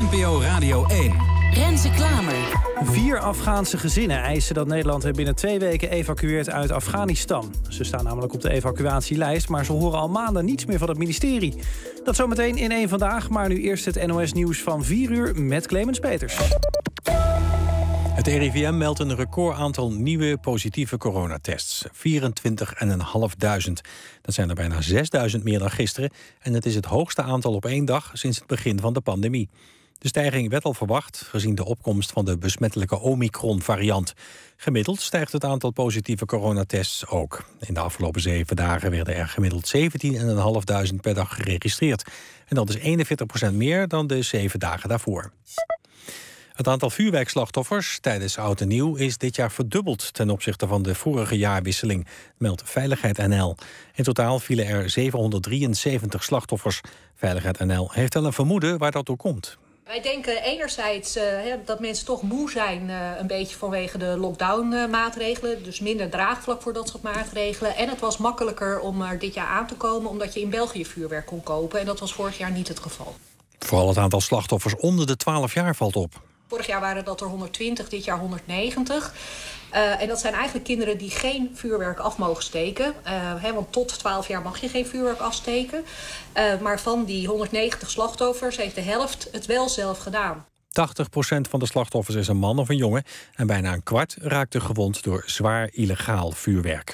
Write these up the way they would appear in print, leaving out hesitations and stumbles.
NPO Radio 1. Renze Klamer. 4 Afghaanse gezinnen eisen dat Nederland hen binnen 2 weken evacueert uit Afghanistan. Ze staan namelijk op de evacuatielijst, maar ze horen al maanden niets meer van het ministerie. Dat zometeen in 1 Vandaag, maar nu eerst het NOS-nieuws van 4 uur met Clemens Peters. Het RIVM meldt een record aantal nieuwe positieve coronatests. 24.500. Dat zijn er bijna 6.000 meer dan gisteren. En het is het hoogste aantal op 1 dag sinds het begin van de pandemie. De stijging werd al verwacht, gezien de opkomst van de besmettelijke Omicron-variant. Gemiddeld stijgt het aantal positieve coronatests ook. In de afgelopen 7 dagen werden er gemiddeld 17.500 per dag geregistreerd. En dat is 41% meer dan de 7 dagen daarvoor. Het aantal vuurwerkslachtoffers tijdens Oud en Nieuw is dit jaar verdubbeld ten opzichte van de vorige jaarwisseling, meldt Veiligheid NL. In totaal vielen er 773 slachtoffers. Veiligheid NL heeft wel een vermoeden waar dat door komt. Wij denken enerzijds dat mensen toch moe zijn een beetje vanwege de lockdown-maatregelen. Dus minder draagvlak voor dat soort maatregelen. En het was makkelijker om er dit jaar aan te komen omdat je in België vuurwerk kon kopen. En dat was vorig jaar niet het geval. Vooral het aantal slachtoffers onder de 12 jaar valt op. Vorig jaar waren dat er 120, dit jaar 190. En dat zijn eigenlijk kinderen die geen vuurwerk af mogen steken. Want tot 12 jaar mag je geen vuurwerk afsteken. Maar van die 190 slachtoffers heeft de helft het wel zelf gedaan. 80% van de slachtoffers is een man of een jongen. En bijna een kwart raakte gewond door zwaar illegaal vuurwerk.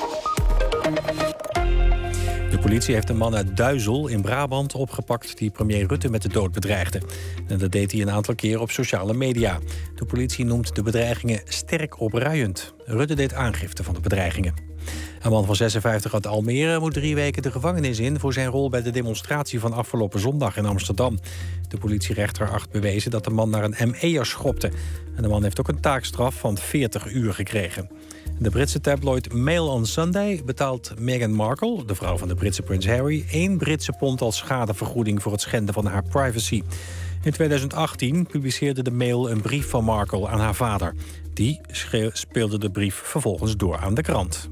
De politie heeft een man uit Duizel in Brabant opgepakt die premier Rutte met de dood bedreigde. En dat deed hij een aantal keer op sociale media. De politie noemt de bedreigingen sterk opruiend. Rutte deed aangifte van de bedreigingen. Een man van 56 uit Almere moet 3 weken de gevangenis in voor zijn rol bij de demonstratie van afgelopen zondag in Amsterdam. De politierechter acht bewezen dat de man naar een ME'er schopte. En de man heeft ook een taakstraf van 40 uur gekregen. De Britse tabloid Mail on Sunday betaalt Meghan Markle, de vrouw van de Britse prins Harry, 1 Britse pond als schadevergoeding voor het schenden van haar privacy. In 2018 publiceerde de Mail een brief van Markle aan haar vader. Die speelde de brief vervolgens door aan de krant.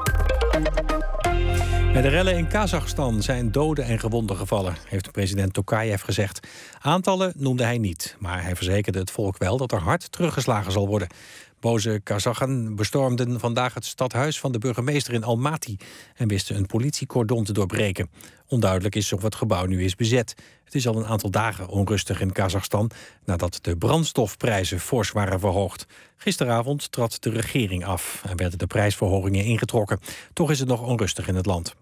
Bij de rellen in Kazachstan zijn doden en gewonden gevallen, heeft president Tokayev gezegd. Aantallen noemde hij niet, maar hij verzekerde het volk wel dat er hard teruggeslagen zal worden. Boze Kazachen bestormden vandaag het stadhuis van de burgemeester in Almaty en wisten een politiecordon te doorbreken. Onduidelijk is of het gebouw nu is bezet. Het is al een aantal dagen onrustig in Kazachstan nadat de brandstofprijzen fors waren verhoogd. Gisteravond trad de regering af en werden de prijsverhogingen ingetrokken. Toch is het nog onrustig in het land.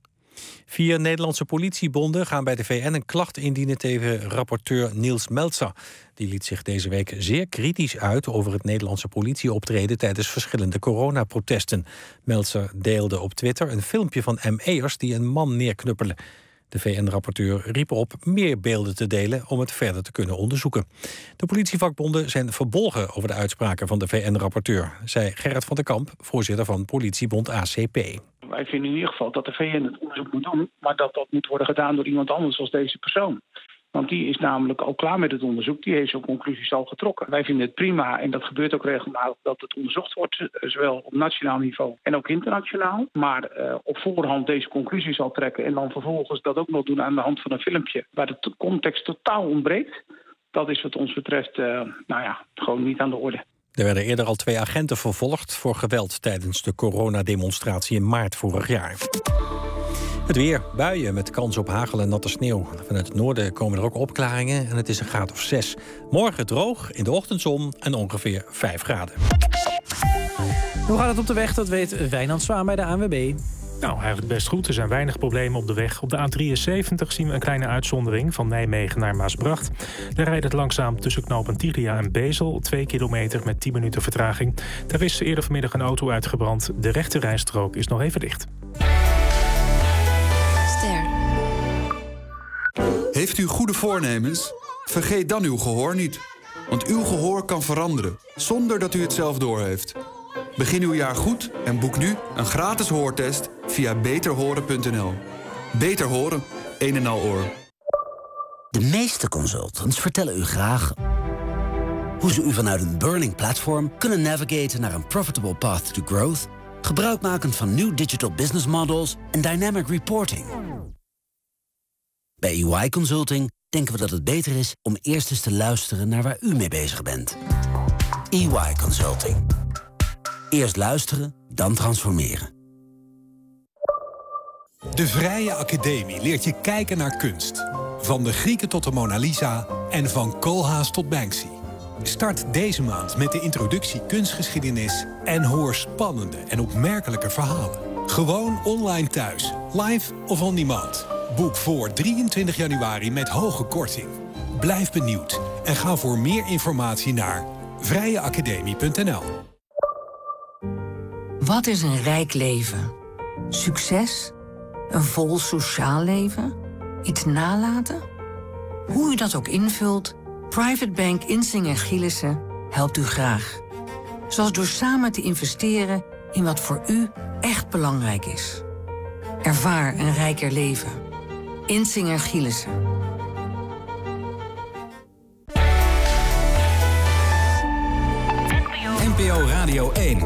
4 Nederlandse politiebonden gaan bij de VN een klacht indienen tegen rapporteur Niels Melzer. Die liet zich deze week zeer kritisch uit over het Nederlandse politieoptreden tijdens verschillende coronaprotesten. Melzer deelde op Twitter een filmpje van ME'ers die een man neerknuppelen. De VN-rapporteur riep op meer beelden te delen om het verder te kunnen onderzoeken. De politievakbonden zijn verbolgen over de uitspraken van de VN-rapporteur, zei Gerrit van der Kamp, voorzitter van politiebond ACP. Wij vinden in ieder geval dat de VN het onderzoek moet doen, maar dat moet worden gedaan door iemand anders als deze persoon. Want die is namelijk al klaar met het onderzoek, die heeft zijn conclusies al getrokken. Wij vinden het prima, en dat gebeurt ook regelmatig, dat het onderzocht wordt, zowel op nationaal niveau en ook internationaal. Maar op voorhand deze conclusies al trekken en dan vervolgens dat ook nog doen aan de hand van een filmpje waar de context totaal ontbreekt, dat is wat ons betreft gewoon niet aan de orde. Er werden eerder al 2 agenten vervolgd voor geweld tijdens de coronademonstratie in maart vorig jaar. Het weer, buien met kans op hagel en natte sneeuw. Vanuit het noorden komen er ook opklaringen en het is een graad of 6. Morgen droog, in de ochtendzon en ongeveer 5 graden. Hoe gaat het op de weg? Dat weet Wijnand Zwaan bij de ANWB. Nou, eigenlijk best goed. Er zijn weinig problemen op de weg. Op de A73 zien we een kleine uitzondering van Nijmegen naar Maasbracht. Daar rijdt het langzaam tussen knooppunt Tiria en Bezel. 2 kilometer met 10 minuten vertraging. Daar is eerder vanmiddag een auto uitgebrand. De rechte rijstrook is nog even dicht. Heeft u goede voornemens? Vergeet dan uw gehoor niet. Want uw gehoor kan veranderen, zonder dat u het zelf doorheeft. Begin uw jaar goed en boek nu een gratis hoortest via beterhoren.nl. Beter horen, een en al oor. De meeste consultants vertellen u graag hoe ze u vanuit een burning platform kunnen navigaten naar een profitable path to growth, gebruikmakend van new digital business models en dynamic reporting. Bij EY Consulting denken we dat het beter is om eerst eens te luisteren naar waar u mee bezig bent. EY Consulting. Eerst luisteren, dan transformeren. De Vrije Academie leert je kijken naar kunst. Van de Grieken tot de Mona Lisa en van Koolhaas tot Banksy. Start deze maand met de introductie kunstgeschiedenis en hoor spannende en opmerkelijke verhalen. Gewoon online thuis, live of on demand. Boek voor 23 januari met hoge korting. Blijf benieuwd en ga voor meer informatie naar vrijeacademie.nl. Wat is een rijk leven? Succes? Een vol sociaal leven? Iets nalaten? Hoe u dat ook invult, Private Bank Insinger Gielissen helpt u graag. Zoals door samen te investeren in wat voor u echt belangrijk is. Ervaar een rijker leven. Insinger Gielissen. NPO Radio 1.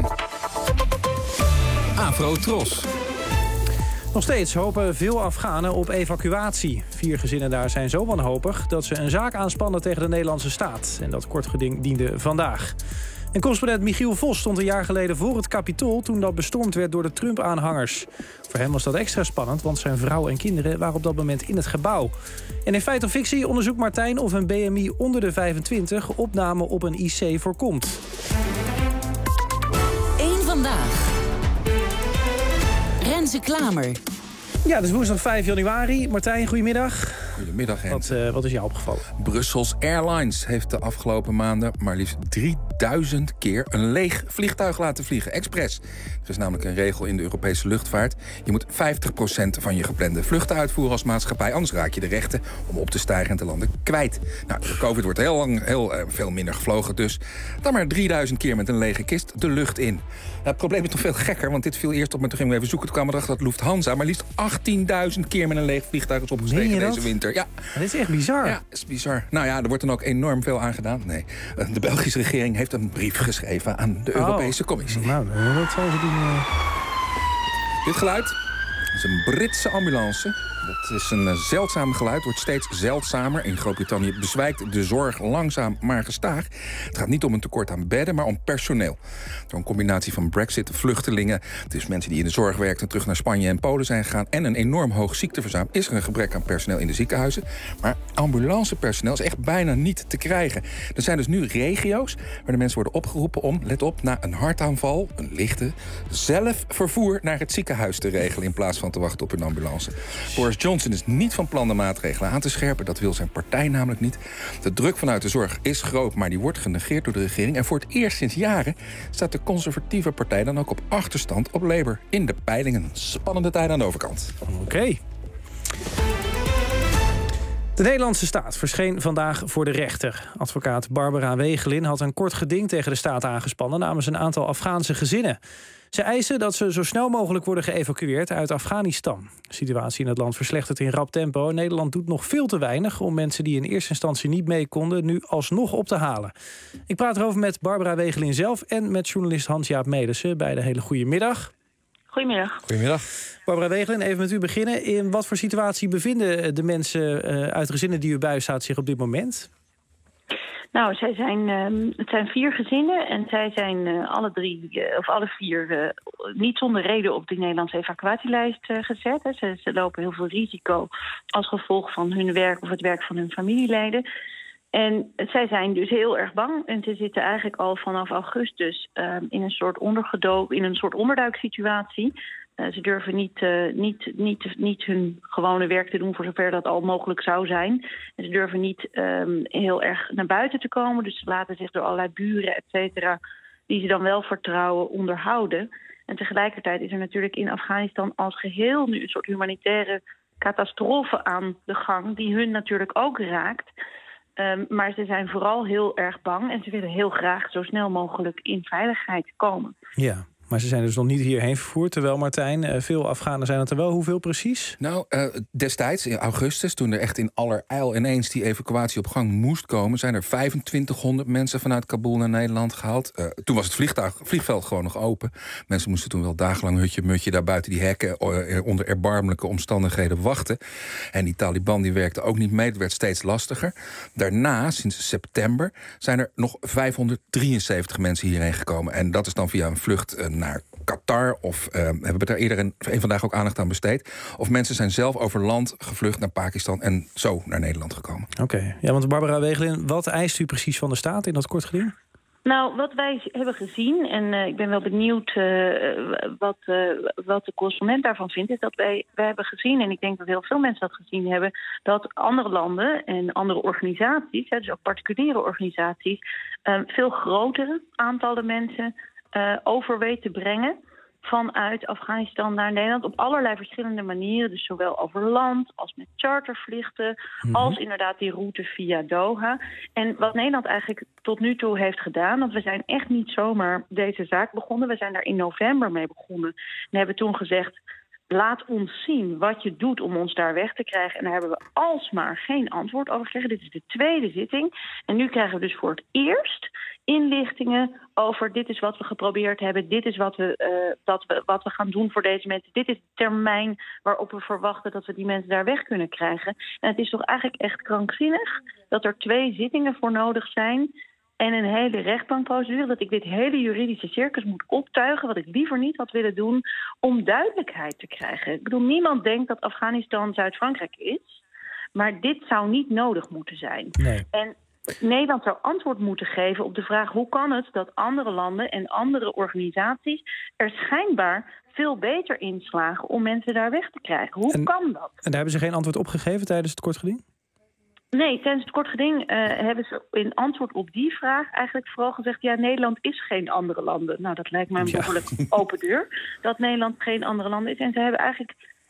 Afro Tros. Nog steeds hopen veel Afghanen op evacuatie. 4 gezinnen daar zijn zo wanhopig dat ze een zaak aanspannen tegen de Nederlandse staat. En dat kortgeding diende vandaag. En correspondent Michiel Vos stond een jaar geleden voor het Capitool toen dat bestormd werd door de Trump-aanhangers. Voor hem was dat extra spannend, want zijn vrouw en kinderen waren op dat moment in het gebouw. En in Feit of Fictie onderzoekt Martijn of een BMI onder de 25 opname op een IC voorkomt. Eén vandaag. Renze Klamer. Ja, dus woensdag 5 januari. Martijn, goedemiddag. Goedemiddag, Henk. Wat is jou opgevallen? Brussels Airlines heeft de afgelopen maanden maar liefst 3000 keer een leeg vliegtuig laten vliegen. Expres. Er is namelijk een regel in de Europese luchtvaart. Je moet 50% van je geplande vluchten uitvoeren als maatschappij. Anders raak je de rechten om op te stijgen en te landen kwijt. Nou, door COVID wordt heel veel minder gevlogen. Dus dan maar 3000 keer met een lege kist de lucht in. Nou, het probleem is nog veel gekker, want dit viel eerst op. Toen gingen we even zoeken. Toen kwamen we erachter dat Lufthansa maar liefst 18.000 keer met een leeg vliegtuig is opgestegen deze winter. Ja. Dat is echt bizar. Ja, dat is bizar. Nou ja, er wordt dan ook enorm veel aan gedaan. Nee, de Belgische regering heeft een brief geschreven aan de Europese Commissie. Nou, dat zal ze doen. Dit geluid is een Britse ambulance. Dat is een zeldzaam geluid, wordt steeds zeldzamer. In Groot-Brittannië bezwijkt de zorg langzaam maar gestaag. Het gaat niet om een tekort aan bedden, maar om personeel. Door een combinatie van Brexit, vluchtelingen, dus mensen die in de zorg werkten, terug naar Spanje en Polen zijn gegaan, en een enorm hoog ziekteverzuim, is er een gebrek aan personeel in de ziekenhuizen. Maar ambulancepersoneel is echt bijna niet te krijgen. Er zijn dus nu regio's waar de mensen worden opgeroepen om, let op, na een hartaanval, een lichte, zelf vervoer naar het ziekenhuis te regelen in plaats van te wachten op een ambulance. Boris Johnson is niet van plan de maatregelen aan te scherpen. Dat wil zijn partij namelijk niet. De druk vanuit de zorg is groot, maar die wordt genegeerd door de regering. En voor het eerst sinds jaren staat de conservatieve partij dan ook op achterstand op Labour in de peilingen. Spannende tijd aan de overkant. Oké. De Nederlandse staat verscheen vandaag voor de rechter. Advocaat Barbara Wegelin had een kort geding tegen de staat aangespannen namens een aantal Afghaanse gezinnen. Ze eisen dat ze zo snel mogelijk worden geëvacueerd uit Afghanistan. De situatie in het land verslechtert in rap tempo. Nederland doet nog veel te weinig om mensen die in eerste instantie niet mee konden nu alsnog op te halen. Ik praat erover met Barbara Wegelin zelf en met journalist Hans-Jaap Melissen. Beide hele goede middag. Goedemiddag. Goedemiddag. Barbara Wegelin, even met u beginnen. In wat voor situatie bevinden de mensen uit gezinnen die u bij staat zich op dit moment? Nou, het zijn 4 gezinnen en zij zijn alle vier niet zonder reden op de Nederlandse evacuatielijst gezet. Hè. Ze lopen heel veel risico als gevolg van hun werk of het werk van hun familieleden. En zij zijn dus heel erg bang en ze zitten eigenlijk al vanaf augustus in een soort onderduiksituatie. Ze durven niet hun gewone werk te doen voor zover dat al mogelijk zou zijn. En ze durven niet heel erg naar buiten te komen. Dus ze laten zich door allerlei buren, et cetera, die ze dan wel vertrouwen, onderhouden. En tegelijkertijd is er natuurlijk in Afghanistan als geheel nu een soort humanitaire catastrofe aan de gang, die hun natuurlijk ook raakt. Maar ze zijn vooral heel erg bang en ze willen heel graag zo snel mogelijk in veiligheid komen. Ja. Maar ze zijn dus nog niet hierheen vervoerd. Terwijl, Martijn, veel Afghanen zijn het er wel. Hoeveel precies? Nou, destijds, in augustus, toen er echt in allerijl ineens die evacuatie op gang moest komen, zijn er 2500 mensen vanuit Kabul naar Nederland gehaald. Toen was het vliegveld gewoon nog open. Mensen moesten toen wel dagenlang hutje-mutje daar buiten die hekken onder erbarmelijke omstandigheden wachten. En die Taliban die werkte ook niet mee. Het werd steeds lastiger. Daarna, sinds september, zijn er nog 573 mensen hierheen gekomen. En dat is dan via een vlucht naar Qatar, of hebben we daar eerder een vandaag ook aandacht aan besteed. Of mensen zijn zelf over land gevlucht naar Pakistan en zo naar Nederland gekomen. Oké. Ja, want Barbara Wegelin, wat eist u precies van de staat in dat kort geding? Nou, wat wij hebben gezien, en ik ben wel benieuwd wat de correspondent daarvan vindt, is dat wij hebben gezien, en ik denk dat heel veel mensen dat gezien hebben, dat andere landen en andere organisaties, dus ook particuliere organisaties, veel grotere aantallen mensen over weet te brengen vanuit Afghanistan naar Nederland op allerlei verschillende manieren. Dus zowel over land als met chartervluchten, als inderdaad die route via Doha. En wat Nederland eigenlijk tot nu toe heeft gedaan, want we zijn echt niet zomaar deze zaak begonnen. We zijn daar in november mee begonnen en hebben toen gezegd, laat ons zien wat je doet om ons daar weg te krijgen. En daar hebben we alsmaar geen antwoord over gekregen. Dit is de tweede zitting. En nu krijgen we dus voor het eerst inlichtingen over dit is wat we geprobeerd hebben. Dit is wat we gaan doen voor deze mensen. Dit is de termijn waarop we verwachten dat we die mensen daar weg kunnen krijgen. En het is toch eigenlijk echt krankzinnig dat er 2 zittingen voor nodig zijn en een hele rechtbankprocedure, dat ik dit hele juridische circus moet optuigen, wat ik liever niet had willen doen, om duidelijkheid te krijgen. Ik bedoel, niemand denkt dat Afghanistan Zuid-Frankrijk is, maar dit zou niet nodig moeten zijn. Nee. En Nederland zou antwoord moeten geven op de vraag, hoe kan het dat andere landen en andere organisaties er schijnbaar veel beter in slagen om mensen daar weg te krijgen? Hoe kan dat? En daar hebben ze geen antwoord op gegeven tijdens het kort geding? Nee, tijdens het kort geding hebben ze in antwoord op die vraag eigenlijk vooral gezegd, ja, Nederland is geen andere landen. Nou, dat lijkt mij een behoorlijk open deur, dat Nederland geen andere landen is. En ze hebben eigenlijk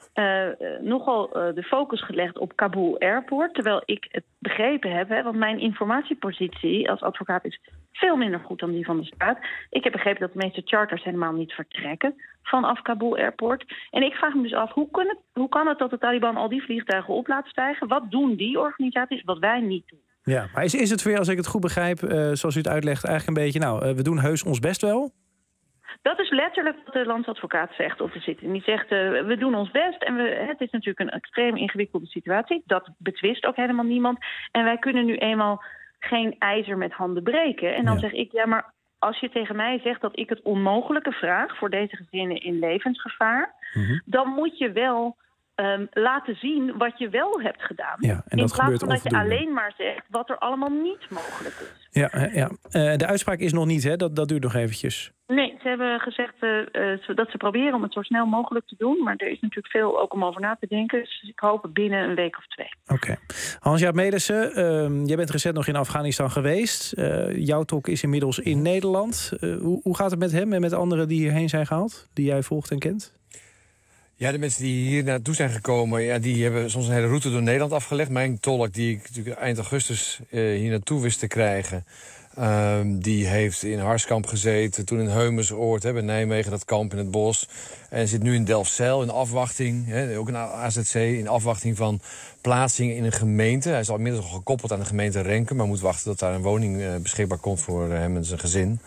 nogal de focus gelegd op Kabul Airport, terwijl ik het begrepen heb, want mijn informatiepositie als advocaat is veel minder goed dan die van de staat. Ik heb begrepen dat de meeste charters helemaal niet vertrekken vanaf Kabul Airport. En ik vraag me dus af, hoe kan het dat de Taliban al die vliegtuigen op laat stijgen? Wat doen die organisaties wat wij niet doen? Ja, maar is het voor jou, als ik het goed begrijp, zoals u het uitlegt, eigenlijk een beetje, we doen heus ons best wel? Dat is letterlijk wat de landsadvocaat zegt op de zitting. Die zegt, we doen ons best en het is natuurlijk een extreem ingewikkelde situatie. Dat betwist ook helemaal niemand. En wij kunnen nu eenmaal geen ijzer met handen breken. En dan zeg ik, ja, maar als je tegen mij zegt dat ik het onmogelijke vraag voor deze gezinnen in levensgevaar, dan moet je wel laten zien wat je wel hebt gedaan. Ja, en in plaats van dat je alleen maar zegt wat er allemaal niet mogelijk is. Ja. De uitspraak is nog niet, hè? Dat duurt nog eventjes. Nee, ze hebben gezegd dat ze proberen om het zo snel mogelijk te doen. Maar er is natuurlijk veel ook om over na te denken. Dus ik hoop binnen een week of 2. Oké. Hans-Jaap Melissen, jij bent recent nog in Afghanistan geweest. Jouw tok is inmiddels in Nederland. Hoe gaat het met hem en met anderen die hierheen zijn gehaald? Die jij volgt en kent? Ja, de mensen die hier naartoe zijn gekomen, die hebben soms een hele route door Nederland afgelegd. Mijn tolk, die ik natuurlijk eind augustus hier naartoe wist te krijgen, die heeft in Harskamp gezeten, toen in Heumensoord, bij Nijmegen, dat kamp in het bos. En zit nu in Delfzijl in afwachting, ook een AZC, in afwachting van plaatsing in een gemeente. Hij is al inmiddels al gekoppeld aan de gemeente Renkum, maar moet wachten tot daar een woning beschikbaar komt voor hem en zijn gezin.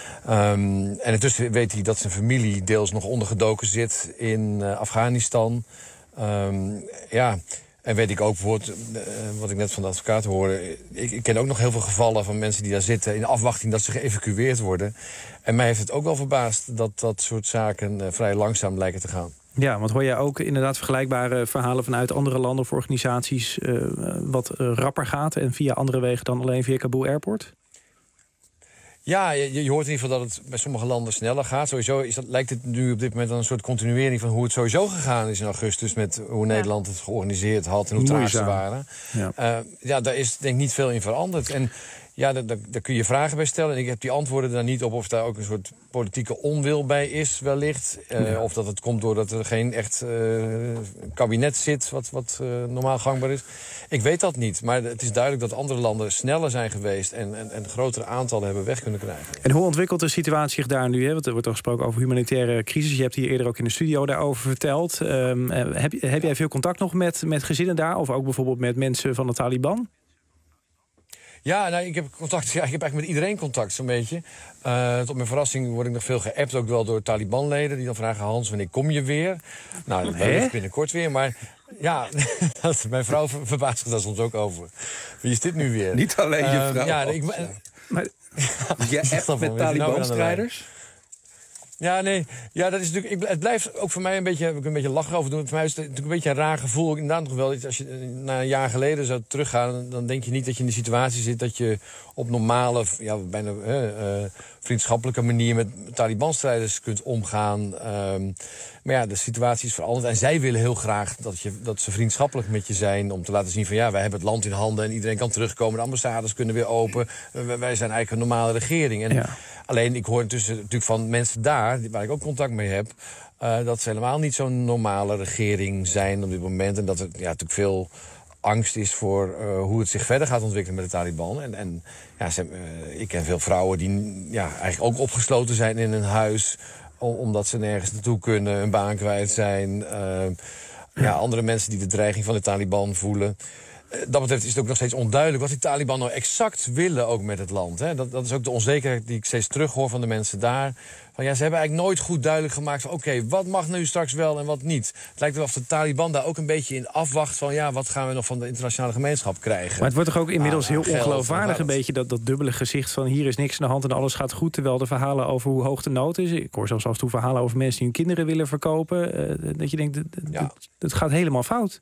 En intussen weet hij dat zijn familie deels nog ondergedoken zit in Afghanistan. En weet ik ook bijvoorbeeld, wat ik net van de advocaat hoorde, ik ken ook nog heel veel gevallen van mensen die daar zitten in afwachting dat ze geëvacueerd worden. En mij heeft het ook wel verbaasd dat dat soort zaken vrij langzaam lijken te gaan. Ja, want hoor jij ook inderdaad vergelijkbare verhalen vanuit andere landen of organisaties wat rapper gaat en via andere wegen dan alleen via Kabul Airport? Ja, je hoort in ieder geval dat het bij sommige landen sneller gaat. Sowieso lijkt het nu op dit moment een soort continuering van hoe het sowieso gegaan is in augustus, met hoe Nederland het georganiseerd had en hoe traag ze waren. Daar is denk ik niet veel in veranderd. En Ja, daar kun je vragen bij stellen. En ik heb die antwoorden daar niet op of daar ook een soort politieke onwil bij is, wellicht. Of dat het komt doordat er geen echt kabinet zit wat normaal gangbaar is. Ik weet dat niet. Maar het is duidelijk dat andere landen sneller zijn geweest en grotere aantallen hebben weg kunnen krijgen. En hoe ontwikkelt de situatie zich daar nu? Hè? Want er wordt al gesproken over humanitaire crisis. Je hebt hier eerder ook in de studio daarover verteld. Heb jij veel contact nog met gezinnen daar? Of ook bijvoorbeeld met mensen van de Taliban? Ja, nou, ik heb eigenlijk met iedereen contact, zo'n beetje. Tot mijn verrassing word ik nog veel geappt, ook wel door Taliban-leden. Die dan vragen, Hans, wanneer kom je weer? Nou, dat ligt binnenkort weer, maar ja, mijn vrouw verbaast zich daar soms ook over. Wie is dit nu weer? Niet alleen je vrouw. Maar je appt met Taliban-strijders? Ja, nee. Ja, dat is natuurlijk. Het blijft ook voor mij een beetje lachen over doen. Voor mij is het natuurlijk een beetje een raar gevoel. Inderdaad nog wel. Als je na een jaar geleden zou teruggaan, dan denk je niet dat je in de situatie zit dat je op normale, bijna vriendschappelijke manier met Taliban-strijders kunt omgaan. Maar ja, de situatie is veranderd. En zij willen heel graag dat ze vriendschappelijk met je zijn. Om te laten zien van wij hebben het land in handen en iedereen kan terugkomen. De ambassades kunnen weer open. Wij zijn eigenlijk een normale regering. En alleen, ik hoor intussen natuurlijk van mensen daar, waar ik ook contact mee heb, dat ze helemaal niet zo'n normale regering zijn op dit moment. En dat er natuurlijk veel angst is voor hoe het zich verder gaat ontwikkelen met de Taliban. Ik ken veel vrouwen die eigenlijk ook opgesloten zijn in een huis, omdat ze nergens naartoe kunnen, hun baan kwijt zijn. Andere mensen die de dreiging van de Taliban voelen. Dat betreft is het ook nog steeds onduidelijk wat die Taliban nou exact willen ook met het land. Hè. Dat is ook de onzekerheid die ik steeds terughoor van de mensen daar. Ze hebben eigenlijk nooit goed duidelijk gemaakt van oké, wat mag nu straks wel en wat niet. Het lijkt wel of de Taliban daar ook een beetje in afwacht van wat gaan we nog van de internationale gemeenschap krijgen. Maar het wordt toch ook inmiddels heel ongeloofwaardig een beetje dat dubbele gezicht van hier is niks aan de hand en alles gaat goed, terwijl de verhalen over hoe hoog de nood is. Ik hoor zelfs af en toe verhalen over mensen die hun kinderen willen verkopen. Dat je denkt, dat gaat helemaal fout.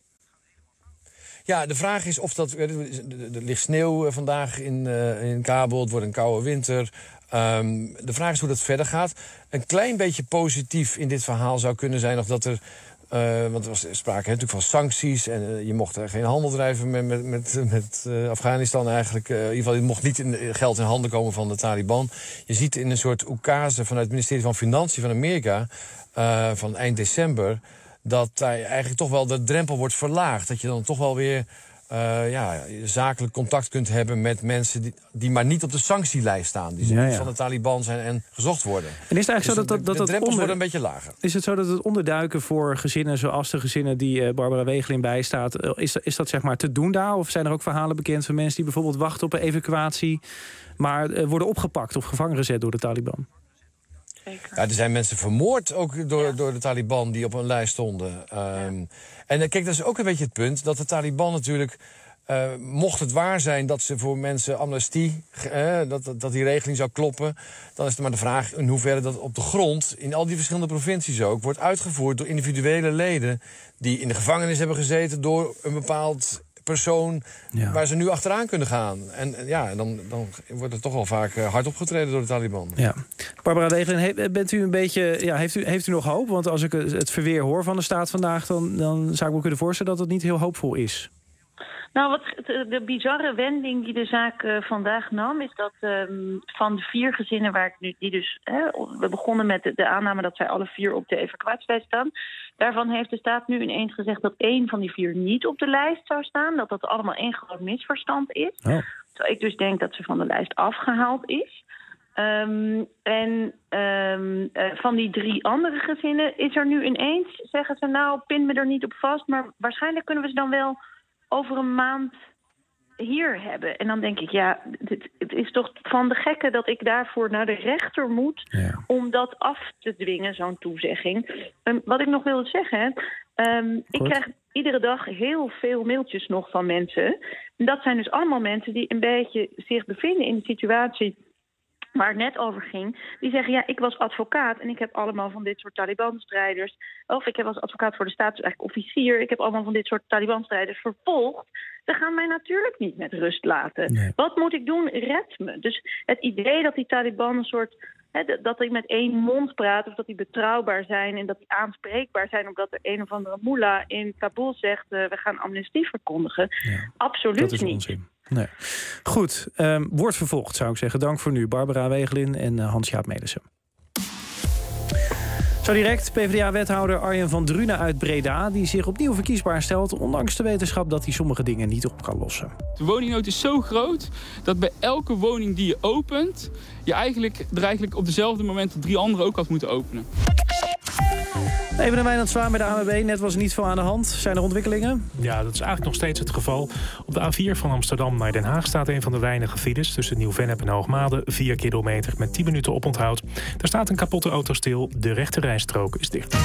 Ja, de vraag is of dat. Er ligt sneeuw vandaag in Kabul. Het wordt een koude winter. De vraag is hoe dat verder gaat. Een klein beetje positief in dit verhaal zou kunnen zijn nog dat er. Want er was sprake natuurlijk van sancties. En je mocht geen handel drijven met Afghanistan eigenlijk. In ieder geval, je mocht niet geld in handen komen van de Taliban. Je ziet in een soort oekase vanuit het ministerie van Financiën van Amerika van eind december dat daar eigenlijk toch wel de drempel wordt verlaagd. Dat je dan toch wel weer zakelijk contact kunt hebben met mensen die maar niet op de sanctielijst staan. Die niet van de Taliban zijn en gezocht worden. En is het eigenlijk zo dat de drempels worden een beetje lager. Is het zo dat het onderduiken voor gezinnen zoals de gezinnen die Barbara Wegeling bijstaat, is dat zeg maar te doen daar? Of zijn er ook verhalen bekend van mensen die bijvoorbeeld wachten op een evacuatie, maar worden opgepakt of gevangen gezet door de Taliban? Ja, er zijn mensen vermoord ook door de Taliban die op een lijst stonden. En kijk, dat is ook een beetje het punt dat de Taliban natuurlijk, mocht het waar zijn dat ze voor mensen amnestie, dat die regeling zou kloppen, dan is het maar de vraag in hoeverre dat op de grond, in al die verschillende provincies ook, wordt uitgevoerd door individuele leden die in de gevangenis hebben gezeten door een bepaald persoon waar ze nu achteraan kunnen gaan. En dan wordt er toch wel vaak hard opgetreden door de Taliban. Ja. Barbara Wegeling, bent u een beetje, heeft u nog hoop? Want als ik het verweer hoor van de staat vandaag, dan zou ik me kunnen voorstellen dat het niet heel hoopvol is. Nou, de bizarre wending die de zaak vandaag nam, is dat van de 4 gezinnen waar ik nu, we begonnen met de aanname dat zij alle 4 op de evacuatielijst staan. Daarvan heeft de staat nu ineens gezegd dat 1 van die 4 niet op de lijst zou staan. Dat allemaal één groot misverstand is. Oh. Terwijl ik dus denk dat ze van de lijst afgehaald is. Van die 3 andere gezinnen is er nu ineens, zeggen ze pin me er niet op vast, maar waarschijnlijk kunnen we ze dan wel over een maand hier hebben. En dan denk ik, het is toch van de gekke dat ik daarvoor naar de rechter moet om dat af te dwingen, zo'n toezegging. Wat ik nog wilde zeggen, ik krijg iedere dag heel veel mailtjes nog van mensen. En dat zijn dus allemaal mensen die een beetje zich bevinden in de situatie waar het net over ging, die zeggen, ik was advocaat en ik heb allemaal van dit soort Taliban-strijders, of ik heb als advocaat voor de staat, dus eigenlijk officier, ik heb allemaal van dit soort Taliban-strijders vervolgd. Ze gaan mij natuurlijk niet met rust laten. Nee. Wat moet ik doen? Red me. Dus het idee dat die Taliban een soort, dat die met één mond praten, of dat die betrouwbaar zijn en dat die aanspreekbaar zijn, omdat er een of andere mullah in Kabul zegt, we gaan amnestie verkondigen. Ja, absoluut dat is niet. Onzin. Nee. Goed, wordt vervolgd zou ik zeggen. Dank voor nu, Barbara Wegelin en Hans-Jaap Melissen. Zo direct, PvdA-wethouder Arjen van Drunen uit Breda, die zich opnieuw verkiesbaar stelt, ondanks de wetenschap dat hij sommige dingen niet op kan lossen. De woningnood is zo groot dat bij elke woning die je opent, je eigenlijk op dezelfde momenten 3 andere ook had moeten openen. Even naar Wijnand Zwaan bij de ANWB. Net was er niet veel aan de hand. Zijn er ontwikkelingen? Ja, dat is eigenlijk nog steeds het geval. Op de A4 van Amsterdam naar Den Haag staat een van de weinige files tussen Nieuw-Vennep en Hoogmade. 4 kilometer met 10 minuten oponthoud. Daar staat een kapotte auto stil. De rechte rijstrook is dicht.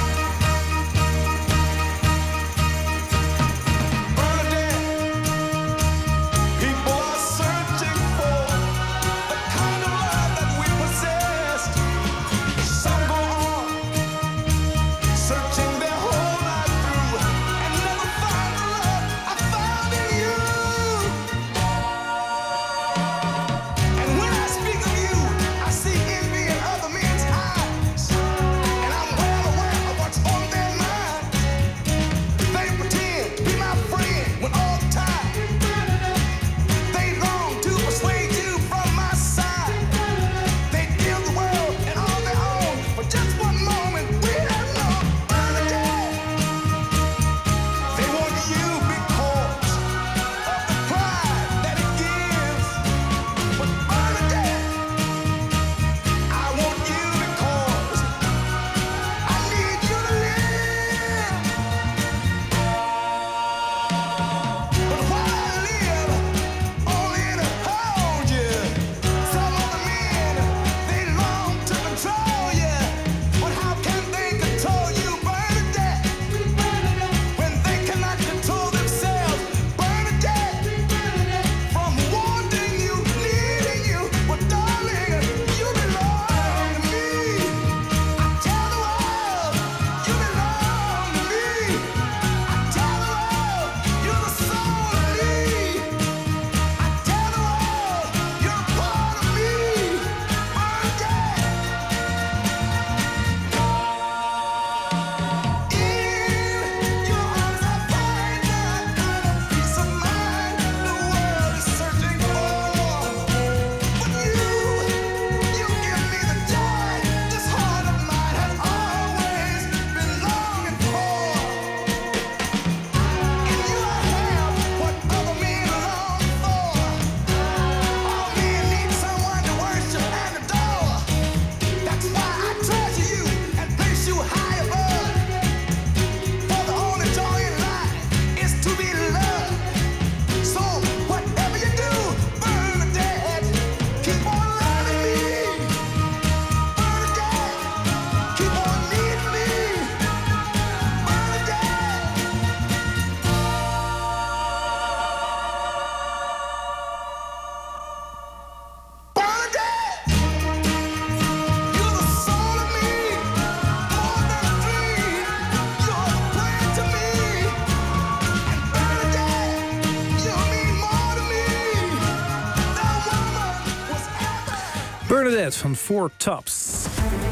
Bernadette van Four Tops.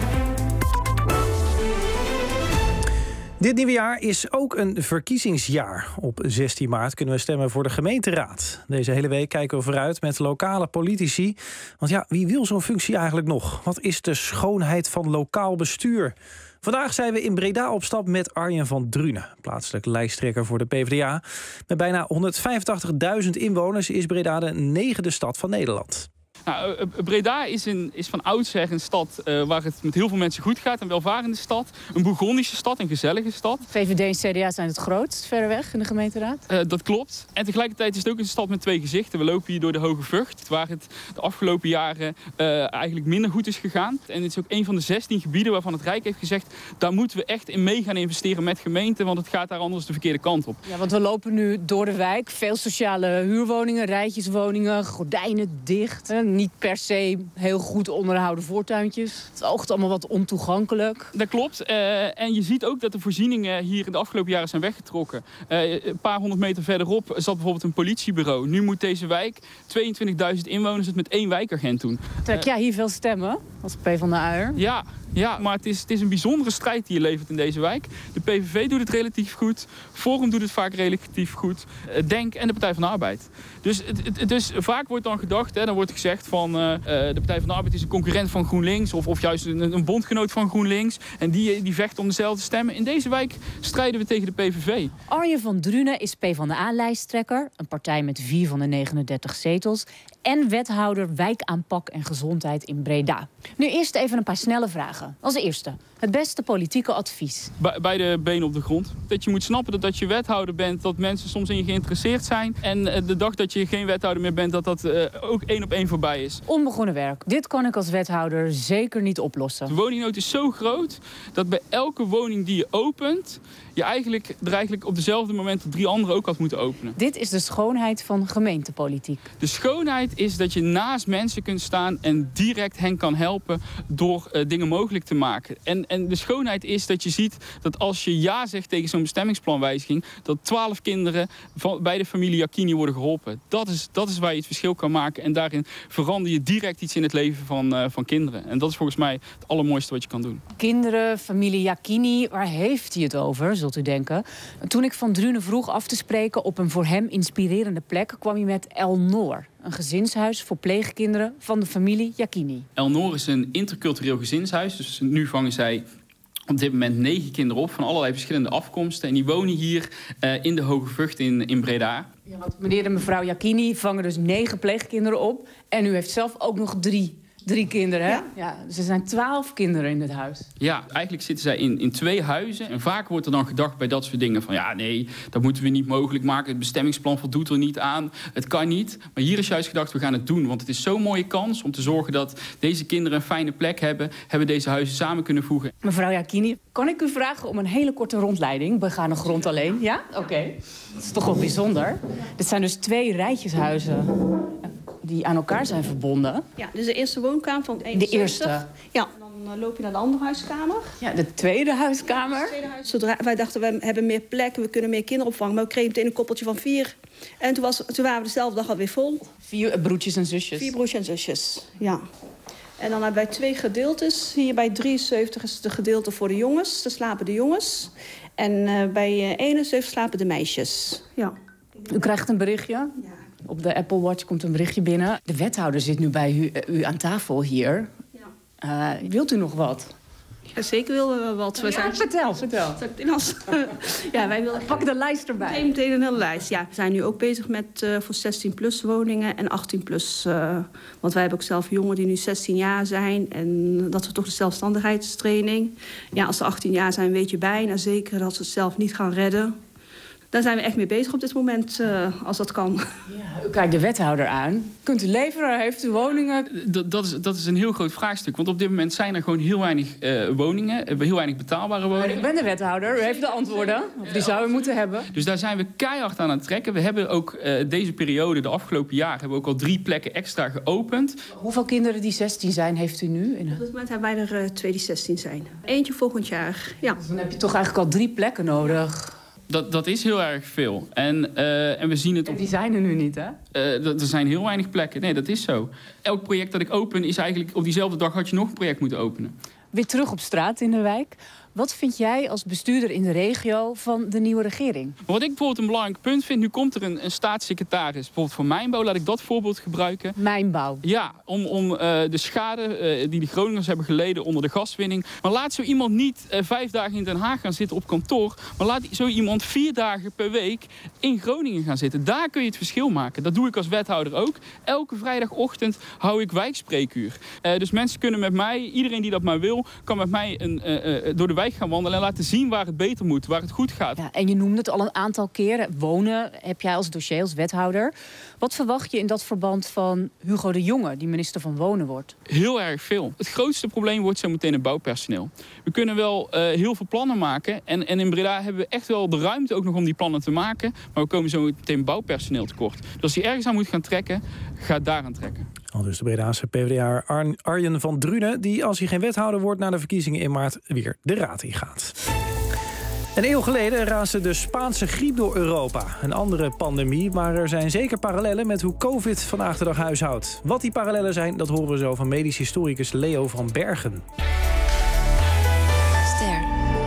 Dit nieuwe jaar is ook een verkiezingsjaar. Op 16 maart kunnen we stemmen voor de gemeenteraad. Deze hele week kijken we vooruit met lokale politici. Want ja, wie wil zo'n functie eigenlijk nog? Wat is de schoonheid van lokaal bestuur? Vandaag zijn we in Breda op stap met Arjen van Drunen, plaatselijk lijsttrekker voor de PvdA. Met bijna 185.000 inwoners is Breda de 9e stad van Nederland. Nou, Breda is van oudsher een stad waar het met heel veel mensen goed gaat. Een welvarende stad, een Bourgondische stad, een gezellige stad. VVD en CDA zijn het grootst, verreweg, in de gemeenteraad. Dat klopt. En tegelijkertijd is het ook een stad met 2 gezichten. We lopen hier door de Hoge Vught, waar het de afgelopen jaren eigenlijk minder goed is gegaan. En het is ook een van de 16 gebieden waarvan het Rijk heeft gezegd, daar moeten we echt in mee gaan investeren met gemeenten, want het gaat daar anders de verkeerde kant op. Ja, want we lopen nu door de wijk. Veel sociale huurwoningen, rijtjeswoningen, gordijnen dicht. Niet per se heel goed onderhouden voortuintjes. Het oogt allemaal wat ontoegankelijk. Dat klopt. En je ziet ook dat de voorzieningen hier in de afgelopen jaren zijn weggetrokken. Een paar 100 meter verderop zat bijvoorbeeld een politiebureau. Nu moet deze wijk, 22.000 inwoners, het met 1 wijkagent doen. Trek jij hier veel stemmen als PvdA'er? Ja, maar het is een bijzondere strijd die je levert in deze wijk. De PVV doet het relatief goed. Forum doet het vaak relatief goed. DENK en de Partij van de Arbeid. Dus vaak wordt dan gedacht, dan wordt gezegd van de Partij van de Arbeid is een concurrent van GroenLinks. Of juist een bondgenoot van GroenLinks. En die vecht om dezelfde stemmen. In deze wijk strijden we tegen de PVV. Arjen van Drunen is PvdA-lijsttrekker. Een partij met 4 van de 39 zetels. En wethouder wijkaanpak en gezondheid in Breda. Nu eerst even een paar snelle vragen. Als eerste, het beste politieke advies. Beide benen op de grond. Dat je moet snappen dat je wethouder bent, dat mensen soms in je geïnteresseerd zijn. En de dag dat je geen wethouder meer bent, dat ook 1 op 1 voorbij is. Onbegonnen werk. Dit kan ik als wethouder zeker niet oplossen. De woningnood is zo groot dat bij elke woning die je opent, je eigenlijk op dezelfde moment 3 andere ook had moeten openen. Dit is de schoonheid van gemeentepolitiek. De schoonheid is dat je naast mensen kunt staan en direct hen kan helpen door dingen mogelijk te maken. En de schoonheid is dat je ziet dat als je ja zegt tegen zo'n bestemmingsplanwijziging, dat 12 kinderen bij de familie Jacchini worden geholpen. Dat is waar je het verschil kan maken. En daarin verander je direct iets in het leven van kinderen. En dat is volgens mij het allermooiste wat je kan doen. Kinderen, familie Jacchini, waar heeft hij het over, zult u denken? Toen ik Van Drunen vroeg af te spreken op een voor hem inspirerende plek, kwam hij met El Noor. Een gezinshuis voor pleegkinderen van de familie Jacchini. El Noor is een intercultureel gezinshuis. Dus nu vangen zij op dit moment 9 kinderen op van allerlei verschillende afkomsten. En die wonen hier in de Hoge Vught in Breda. Ja, want meneer en mevrouw Jacchini vangen dus 9 pleegkinderen op. En u heeft zelf ook nog 3 kinderen, hè? Ja, dus er zijn 12 kinderen in dit huis. Ja, eigenlijk zitten zij in 2 huizen. En vaak wordt er dan gedacht bij dat soort dingen van, ja, nee, dat moeten we niet mogelijk maken. Het bestemmingsplan voldoet er niet aan. Het kan niet. Maar hier is juist gedacht, we gaan het doen. Want het is zo'n mooie kans om te zorgen dat deze kinderen een fijne plek hebben deze huizen samen kunnen voegen. Mevrouw Jacchini, kan ik u vragen om een hele korte rondleiding? Begane grond alleen, ja? Oké. Dat is toch wel bijzonder. Dit zijn dus 2 rijtjeshuizen die aan elkaar zijn verbonden. Ja, dus de eerste woonkamer van 71. De eerste? Ja. Dan loop je naar de andere huiskamer. Ja, de tweede huiskamer. Wij dachten, we hebben meer plek, we kunnen meer kinderen opvangen. Maar we kregen meteen een koppeltje van 4. En toen waren we dezelfde dag alweer vol. 4 broertjes en zusjes. 4 broertjes en zusjes, ja. En dan hebben wij 2 gedeeltes. Hier bij 73 is het de gedeelte voor de jongens. Daar slapen de jongens. En bij 71 slapen de meisjes, ja. U krijgt een berichtje? Ja. Op de Apple Watch komt een berichtje binnen. De wethouder zit nu bij u aan tafel hier. Ja. Wilt u nog wat? Ja, zeker willen we wat. Vertel. Ja, wij willen... Pak de lijst erbij. Meteen een hele lijst, ja. We zijn nu ook bezig met voor 16-plus woningen en 18-plus. Want wij hebben ook zelf jongeren die nu 16 jaar zijn. En dat we toch de zelfstandigheidstraining. Ja, als ze 18 jaar zijn, weet je bijna zeker dat ze het zelf niet gaan redden. Daar zijn we echt mee bezig op dit moment, als dat kan. Ja, u kijkt de wethouder aan. Kunt u leveren? Heeft u woningen? Dat is een heel groot vraagstuk. Want op dit moment zijn er gewoon heel weinig woningen. Heel weinig betaalbare woningen. Ik ben de wethouder. U heeft de antwoorden. Of die zou u moeten hebben. Dus daar zijn we keihard aan het trekken. We hebben ook deze periode, de afgelopen jaar, hebben we ook al 3 plekken extra geopend. Hoeveel kinderen die 16 zijn heeft u nu? Op dit moment hebben wij er 2 die 16 zijn. Eentje volgend jaar, ja. Dus dan heb je toch eigenlijk al 3 plekken nodig. Dat is heel erg veel. En we zien het op... Die zijn er nu niet, hè? Er zijn heel weinig plekken. Nee, dat is zo. Elk project dat ik open is eigenlijk... op diezelfde dag had je nog een project moeten openen. Weer terug op straat in de wijk. Wat vind jij als bestuurder in de regio van de nieuwe regering? Wat ik bijvoorbeeld een belangrijk punt vind... nu komt er een staatssecretaris, bijvoorbeeld voor mijnbouw. Laat ik dat voorbeeld gebruiken. Mijnbouw? Ja, om de schade die de Groningers hebben geleden onder de gaswinning. Maar laat zo iemand niet 5 dagen in Den Haag gaan zitten op kantoor. Maar laat zo iemand 4 dagen per week in Groningen gaan zitten. Daar kun je het verschil maken. Dat doe ik als wethouder ook. Elke vrijdagochtend hou ik wijkspreekuur. Dus mensen kunnen met mij, iedereen die dat maar wil... kan met mij door de wijk gaan wandelen en laten zien waar het beter moet, waar het goed gaat. Ja, en je noemde het al een aantal keren. Wonen heb jij als dossier, als wethouder. Wat verwacht je in dat verband van Hugo de Jonge, die minister van Wonen wordt? Heel erg veel. Het grootste probleem wordt zo meteen het bouwpersoneel. We kunnen wel heel veel plannen maken. En in Breda hebben we echt wel de ruimte ook nog om die plannen te maken. Maar we komen zo meteen bouwpersoneel tekort. Dus als je ergens aan moet gaan trekken, ga daaraan trekken. Dus de Bredaanse PvdA Arjen van Drunen, die als hij geen wethouder wordt na de verkiezingen in maart weer de raad ingaat. Een eeuw geleden raasde de Spaanse griep door Europa. Een andere pandemie, maar er zijn zeker parallellen met hoe COVID vandaag de dag huishoudt. Wat die parallellen zijn, dat horen we zo van medisch historicus Leo van Bergen. Ster.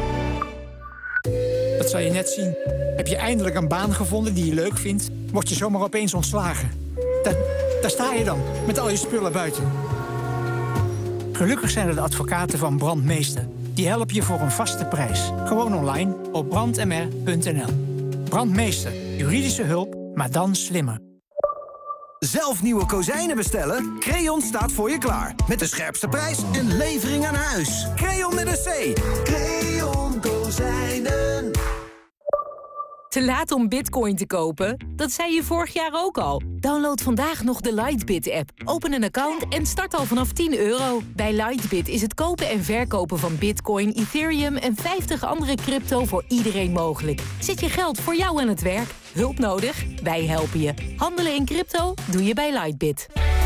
Dat zal je net zien. Heb je eindelijk een baan gevonden die je leuk vindt, word je zomaar opeens ontslagen. Daar sta je dan, met al je spullen buiten. Gelukkig zijn er de advocaten van Brandmeester. Die helpen je voor een vaste prijs. Gewoon online op brandmr.nl. Brandmeester. Juridische hulp, maar dan slimmer. Zelf nieuwe kozijnen bestellen? Creon staat voor je klaar. Met de scherpste prijs en levering aan huis. Creon met een C. Creon Kozijnen. Te laat om bitcoin te kopen? Dat zei je vorig jaar ook al. Download vandaag nog de Lightbit-app. Open een account en start al vanaf €10. Bij Lightbit is het kopen en verkopen van bitcoin, Ethereum en 50 andere crypto voor iedereen mogelijk. Zet je geld voor jou aan het werk? Hulp nodig? Wij helpen je. Handelen in crypto? Doe je bij Lightbit.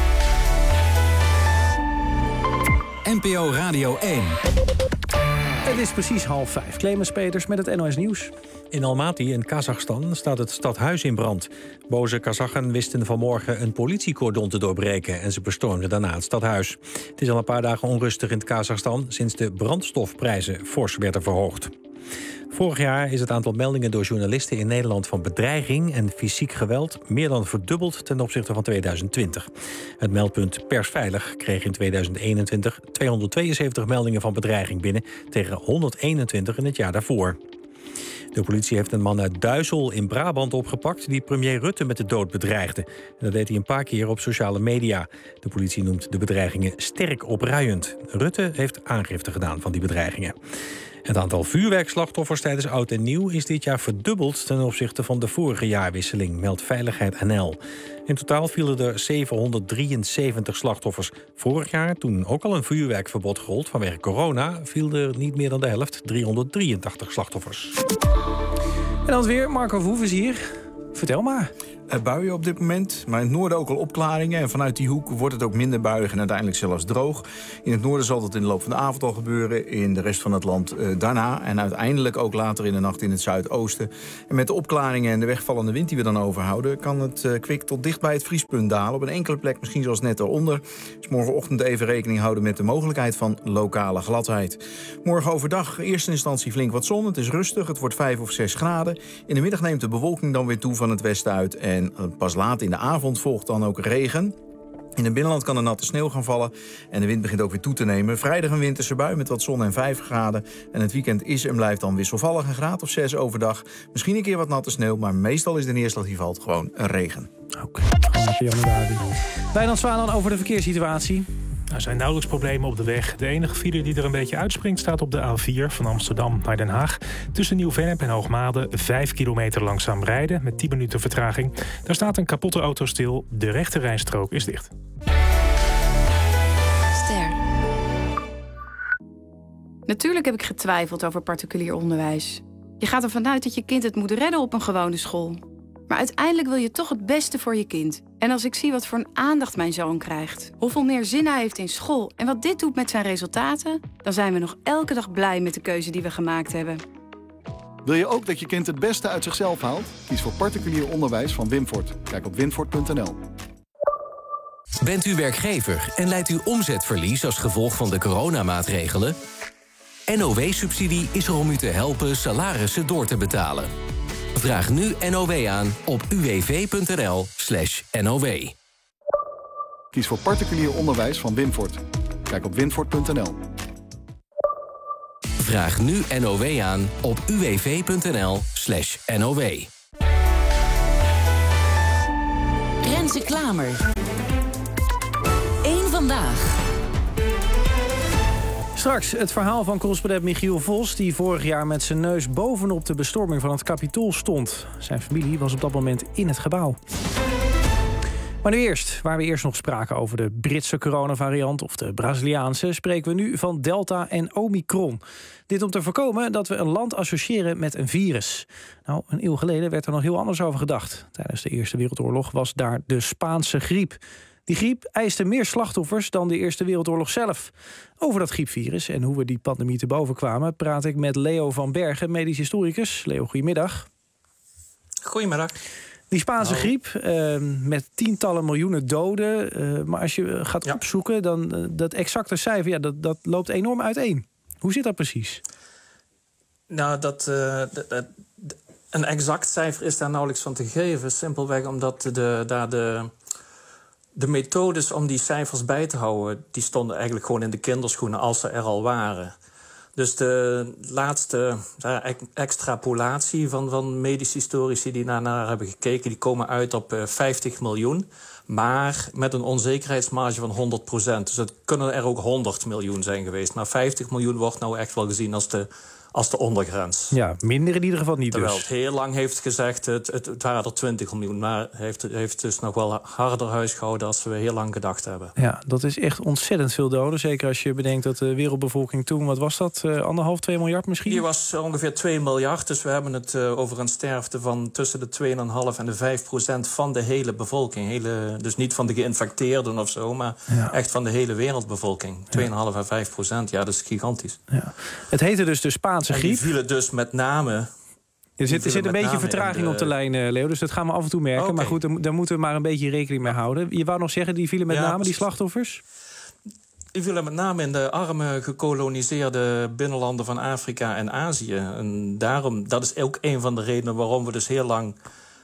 NPO Radio 1. Het is precies 4:30. Clemens Peters met het NOS Nieuws. In Almaty in Kazachstan staat het stadhuis in brand. Boze Kazachen wisten vanmorgen een politiecordon te doorbreken en ze bestormden daarna het stadhuis. Het is al een paar dagen onrustig in Kazachstan sinds de brandstofprijzen fors werden verhoogd. Vorig jaar is het aantal meldingen door journalisten in Nederland van bedreiging en fysiek geweld meer dan verdubbeld ten opzichte van 2020. Het meldpunt Persveilig kreeg in 2021 272 meldingen van bedreiging binnen tegen 121 in het jaar daarvoor. De politie heeft een man uit Duizel in Brabant opgepakt die premier Rutte met de dood bedreigde. En dat deed hij een paar keer op sociale media. De politie noemt de bedreigingen sterk opruiend. Rutte heeft aangifte gedaan van die bedreigingen. Het aantal vuurwerkslachtoffers tijdens Oud en Nieuw is dit jaar verdubbeld ten opzichte van de vorige jaarwisseling, meldt Veiligheid NL. In totaal vielen er 773 slachtoffers. Vorig jaar, toen ook al een vuurwerkverbod gold vanwege corona, viel er niet meer dan de helft, 383 slachtoffers. En dan weer, Marco Verhoef is hier. Vertel maar. Buien op dit moment, maar in het noorden ook al opklaringen. En vanuit die hoek wordt het ook minder buiig en uiteindelijk zelfs droog. In het noorden zal dat in de loop van de avond al gebeuren. In de rest van het land daarna. En uiteindelijk ook later in de nacht in het zuidoosten. En met de opklaringen en de wegvallende wind die we dan overhouden, kan het kwik tot dicht bij het vriespunt dalen. Op een enkele plek misschien zelfs net eronder. Dus morgenochtend even rekening houden met de mogelijkheid van lokale gladheid. Morgen overdag in eerste instantie flink wat zon. Het is rustig, het wordt 5 of 6 graden. In de middag neemt de bewolking dan weer toe van het westen uit. En pas laat in de avond volgt dan ook regen. In het binnenland kan er natte sneeuw gaan vallen en de wind begint ook weer toe te nemen. Vrijdag een winterse bui met wat zon en 5 graden. En het weekend is en blijft dan wisselvallig, een graad of 6 overdag. Misschien een keer wat natte sneeuw, maar meestal is de neerslag die valt gewoon een regen. Oké. Wijnand Zwaan dan over de verkeerssituatie. Er zijn nauwelijks problemen op de weg. De enige file die er een beetje uitspringt staat op de A4 van Amsterdam naar Den Haag. Tussen Nieuw-Vennep en Hoogmade 5 kilometer langzaam rijden met 10 minuten vertraging. Daar staat een kapotte auto stil. De rechte rijstrook is dicht. Ster. Natuurlijk heb ik getwijfeld over particulier onderwijs. Je gaat ervan uit dat je kind het moet redden op een gewone school. Maar uiteindelijk wil je toch het beste voor je kind. En als ik zie wat voor een aandacht mijn zoon krijgt, hoeveel meer zin hij heeft in school en wat dit doet met zijn resultaten, dan zijn we nog elke dag blij met de keuze die we gemaakt hebben. Wil je ook dat je kind het beste uit zichzelf haalt? Kies voor particulier onderwijs van Winfort. Kijk op winfort.nl. Bent u werkgever en leidt u omzetverlies als gevolg van de coronamaatregelen? NOW-subsidie is er om u te helpen salarissen door te betalen. Vraag nu NOW aan op uwv.nl/NOW. Kies voor particulier onderwijs van Winfort. Kijk op winfort.nl. Vraag nu NOW aan op uwv.nl/NOW. Renze Klamer. Eén vandaag. Straks het verhaal van correspondent Michiel Vos, die vorig jaar met zijn neus bovenop de bestorming van het Capitool stond. Zijn familie was op dat moment in het gebouw. Maar nu eerst, waar we eerst nog spraken over de Britse coronavariant of de Braziliaanse, spreken we nu van Delta en Omicron. Dit om te voorkomen dat we een land associëren met een virus. Nou, een eeuw geleden werd er nog heel anders over gedacht. Tijdens de Eerste Wereldoorlog was daar de Spaanse griep. Die griep eiste meer slachtoffers dan de Eerste Wereldoorlog zelf. Over dat griepvirus en hoe we die pandemie te boven kwamen praat ik met Leo van Bergen, medisch historicus. Leo, goedemiddag. Goedemiddag. Die Spaanse griep met tientallen miljoenen doden. Maar als je gaat opzoeken, dan dat exacte cijfer, dat loopt enorm uiteen. Hoe zit dat precies? Nou, een exact cijfer is daar nauwelijks van te geven. Simpelweg omdat de methodes om die cijfers bij te houden, die stonden eigenlijk gewoon in de kinderschoenen als ze er al waren. Dus de laatste extrapolatie van medische historici die naar hebben gekeken, die komen uit op 50 miljoen. Maar met een onzekerheidsmarge van 100%. Dus het kunnen er ook 100 miljoen zijn geweest. Maar 50 miljoen wordt nou echt wel gezien als de ondergrens. Ja, minder in ieder geval niet. Terwijl dus. het heel lang heeft gezegd, het waren er 20 miljoen. Maar heeft dus nog wel harder huis gehouden als we heel lang gedacht hebben. Ja, dat is echt ontzettend veel doden. Zeker als je bedenkt dat de wereldbevolking toen, wat was dat? 1,5, 2 miljard misschien? Die was ongeveer 2 miljard. Dus we hebben het over een sterfte van tussen de 2,5 en de 5% van de hele bevolking. Dus niet van de geïnfecteerden of zo, maar echt van de hele wereldbevolking. 2,5 en 5%, ja, dat is gigantisch. Ja. Het heette dus de Spaanse griep. Die vielen dus met name. Er zit een beetje vertraging op de lijn, Leo, dus dat gaan we af en toe merken. Okay. Maar goed, daar moeten we maar een beetje rekening mee houden. Je wou nog zeggen, die vielen met name, die slachtoffers? Die vielen met name in de arme, gekoloniseerde binnenlanden van Afrika en Azië. En daarom, dat is ook een van de redenen waarom we dus heel lang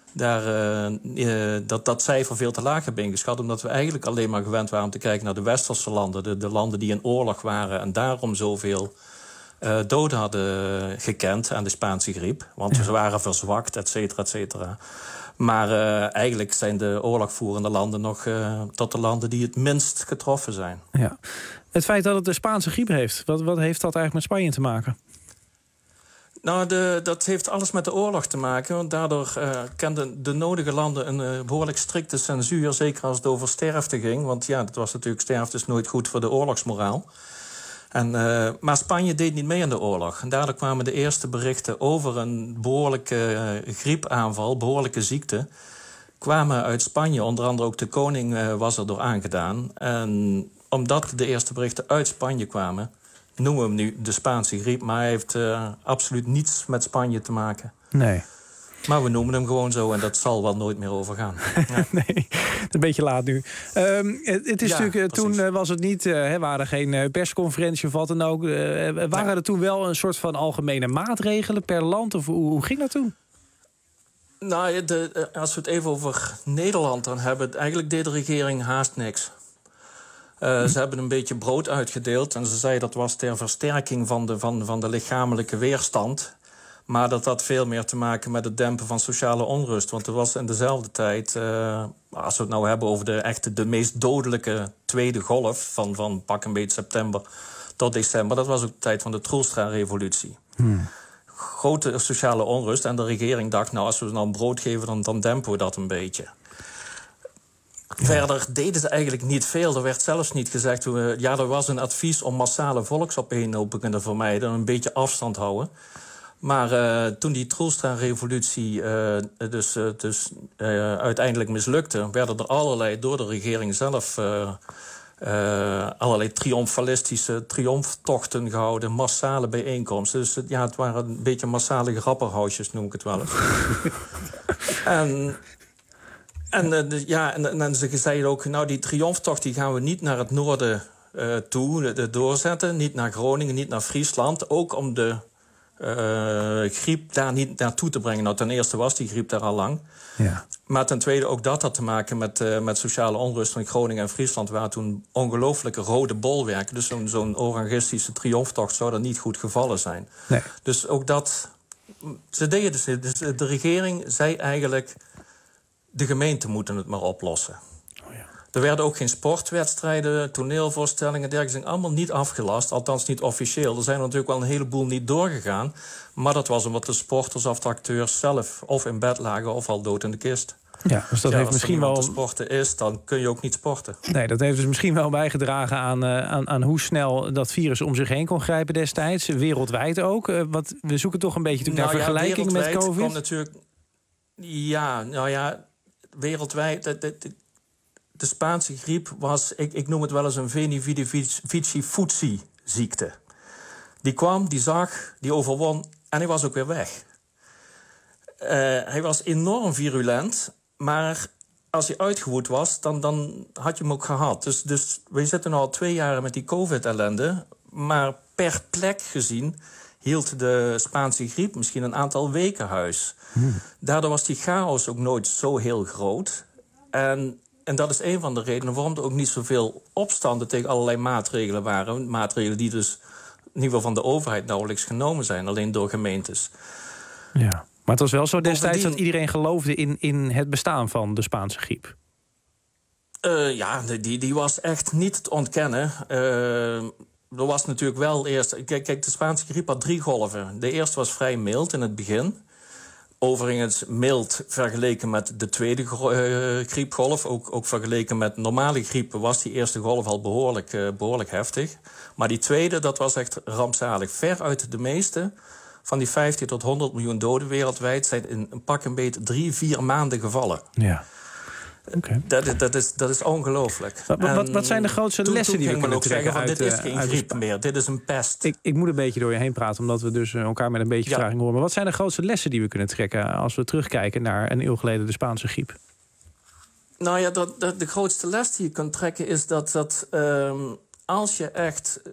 dat cijfer veel te laag hebben ingeschat. Omdat we eigenlijk alleen maar gewend waren om te kijken naar de westerse landen. De landen die in oorlog waren en daarom zoveel doden hadden gekend aan de Spaanse griep. Want ze waren verzwakt, et cetera, et cetera. Maar eigenlijk zijn de oorlogvoerende landen nog tot de landen die het minst getroffen zijn. Ja. Het feit dat het de Spaanse griep heeft, wat heeft dat eigenlijk met Spanje te maken? Nou, dat heeft alles met de oorlog te maken. Want daardoor kenden de nodige landen een behoorlijk strikte censuur. Zeker als het over sterfte ging. Want ja, dat was natuurlijk, sterfte is nooit goed voor de oorlogsmoraal. Maar Spanje deed niet mee aan de oorlog. En daardoor kwamen de eerste berichten over een behoorlijke griepaanval, behoorlijke ziekte, kwamen uit Spanje. Onder andere ook de koning was er door aangedaan. En omdat de eerste berichten uit Spanje kwamen, noemen we hem nu de Spaanse griep. Maar hij heeft absoluut niets met Spanje te maken. Nee. Maar we noemen hem gewoon zo en dat zal wel nooit meer overgaan. Ja. Nee, het is een beetje laat nu. Het is natuurlijk, toen was het niet, waren er geen persconferentie of wat dan ook. Waren er toen wel een soort van algemene maatregelen per land? Of hoe ging dat toen? Nou, als we het even over Nederland dan hebben, eigenlijk deed de regering haast niks. Ze hebben een beetje brood uitgedeeld en ze zei dat was ter versterking van de lichamelijke weerstand. Maar dat had veel meer te maken met het dempen van sociale onrust. Want er was in dezelfde tijd, als we het nou hebben over de meest dodelijke tweede golf van pak een beetje september tot december, dat was ook de tijd van de Troelstra-revolutie. Grote sociale onrust en de regering dacht, nou, als we nou brood geven, dan dempen we dat een beetje. Verder deden ze eigenlijk niet veel. Er werd zelfs niet gezegd, er was een advies om massale volksopeenhopingen te vermijden en een beetje afstand houden. Maar toen die Troelstra-revolutie uiteindelijk mislukte, werden er allerlei door de regering zelf allerlei triomfalistische triomftochten gehouden, massale bijeenkomsten. Dus het waren een beetje massale grapperhausjes, noem ik het wel eens. En ze zeiden ook, nou, die triomftocht die gaan we niet naar het noorden toe doorzetten. Niet naar Groningen, niet naar Friesland. Ook om de griep daar niet naartoe te brengen. Nou, ten eerste was die griep daar al lang. Ja. Maar ten tweede ook dat had te maken met sociale onrust. In Groningen en Friesland waren toen ongelooflijke rode bolwerken. Dus zo'n orangistische triomftocht zou er niet goed gevallen zijn. Nee. Dus ook dat. Ze deden dus de regering zei eigenlijk, de gemeenten moeten het maar oplossen. Er werden ook geen sportwedstrijden, toneelvoorstellingen, dergelijke, allemaal niet afgelast, althans niet officieel. Er zijn er natuurlijk wel een heleboel niet doorgegaan, maar dat was omdat de sporters of de acteurs zelf of in bed lagen of al dood in de kist. Ja, dus dat heeft misschien wel. Als er sporten is, dan kun je ook niet sporten. Nee, dat heeft dus misschien wel bijgedragen aan hoe snel dat virus om zich heen kon grijpen destijds, wereldwijd ook. Want we zoeken toch een beetje naar vergelijking met COVID. Kwam natuurlijk, wereldwijd. de Spaanse griep was, ik noem het wel eens een Veni-Vidi-Vici-Vici-ziekte. Die kwam, die zag, die overwon en hij was ook weer weg. Hij was enorm virulent, maar als hij uitgewoed was, dan had je hem ook gehad. Dus we zitten al 2 jaar met die COVID-ellende, maar per plek gezien hield de Spaanse griep misschien een aantal weken huis. Daardoor was die chaos ook nooit zo heel groot. En dat is een van de redenen waarom er ook niet zoveel opstanden tegen allerlei maatregelen waren. Maatregelen die dus in ieder geval van de overheid nauwelijks genomen zijn, alleen door gemeentes. Ja, maar het was wel zo destijds dat iedereen geloofde in het bestaan van de Spaanse griep. Ja, die was echt niet te ontkennen. Er was natuurlijk wel eerst... Kijk, de Spaanse griep had 3 golven. De eerste was vrij mild in het begin. Overigens mild vergeleken met de tweede griepgolf. Ook vergeleken met normale griep was die eerste golf al behoorlijk heftig. Maar die tweede, dat was echt rampzalig. Veruit de meeste van die 50 tot 100 miljoen doden wereldwijd zijn in een pak een beet 3-4 maanden gevallen. Ja. Okay. Dat is ongelooflijk. Wat zijn de grootste lessen die we kunnen trekken uit... Dit is geen griep meer, dit is een pest. Ik moet een beetje door je heen praten, omdat we dus elkaar met een beetje vertraging horen. Maar wat zijn de grootste lessen die we kunnen trekken als we terugkijken naar een eeuw geleden de Spaanse griep? Nou ja, de grootste les die je kunt trekken is dat als je echt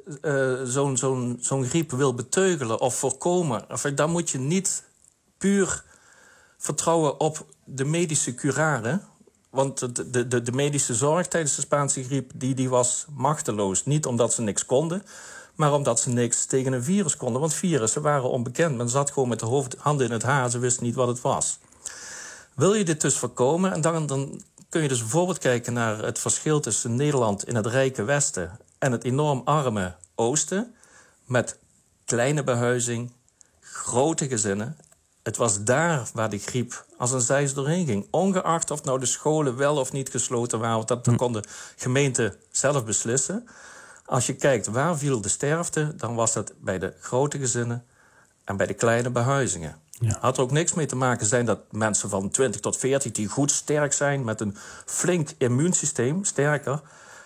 zo'n griep wil beteugelen of voorkomen, dan moet je niet puur vertrouwen op de medische curare. Want de medische zorg tijdens de Spaanse griep die was machteloos. Niet omdat ze niks konden, maar omdat ze niks tegen een virus konden. Want virussen waren onbekend. Men zat gewoon met de handen in het haar, ze wisten niet wat het was. Wil je dit dus voorkomen, en dan kun je dus bijvoorbeeld kijken naar het verschil tussen Nederland in het rijke Westen en het enorm arme Oosten, met kleine behuizing, grote gezinnen. Het was daar waar de griep als een zeis doorheen ging. Ongeacht of nou de scholen wel of niet gesloten waren, want dat kon de gemeente zelf beslissen. Als je kijkt waar viel de sterfte, dan was dat bij de grote gezinnen en bij de kleine behuizingen. Ja. Had er ook niks mee te maken zijn dat mensen van 20 tot 40... die goed sterk zijn met een flink immuunsysteem, sterker.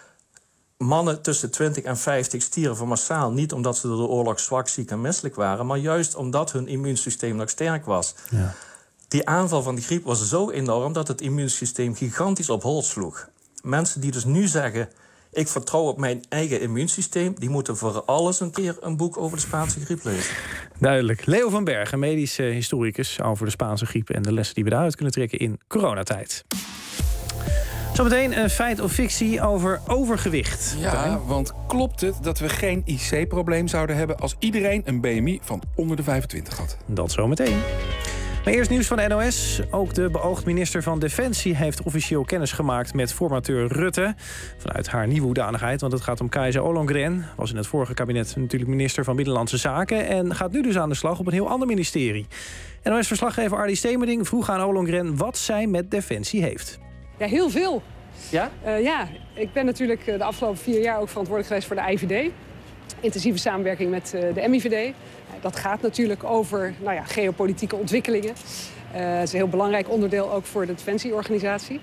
Mannen tussen 20 en 50 stierven massaal. Niet omdat ze door de oorlog zwak, ziek en misselijk waren, maar juist omdat hun immuunsysteem nog sterk was. Ja. Die aanval van de griep was zo enorm dat het immuunsysteem gigantisch op hol sloeg. Mensen die dus nu zeggen, ik vertrouw op mijn eigen immuunsysteem, die moeten voor alles een keer een boek over de Spaanse griep lezen. Duidelijk. Leo van Bergen, medisch historicus, over de Spaanse griep en de lessen die we daaruit kunnen trekken in coronatijd. Zometeen een feit of fictie over overgewicht. Ja, want klopt het dat we geen IC-probleem zouden hebben als iedereen een BMI van onder de 25 had? Dat zometeen. Maar eerst nieuws van de NOS. Ook de beoogd minister van Defensie heeft officieel kennis gemaakt met formateur Rutte. Vanuit haar nieuwe hoedanigheid, want het gaat om Kajsa Ollongren. Was in het vorige kabinet natuurlijk minister van Binnenlandse Zaken en gaat nu dus aan de slag op een heel ander ministerie. NOS-verslaggever Ardy Stemerding vroeg aan Ollongren wat zij met Defensie heeft. Ja, heel veel. Ja? Ja, ik ben natuurlijk de afgelopen 4 jaar ook verantwoordelijk geweest voor de IVD. Intensieve samenwerking met de MIVD. Dat gaat natuurlijk over geopolitieke ontwikkelingen. Het is een heel belangrijk onderdeel ook voor de Defensieorganisatie.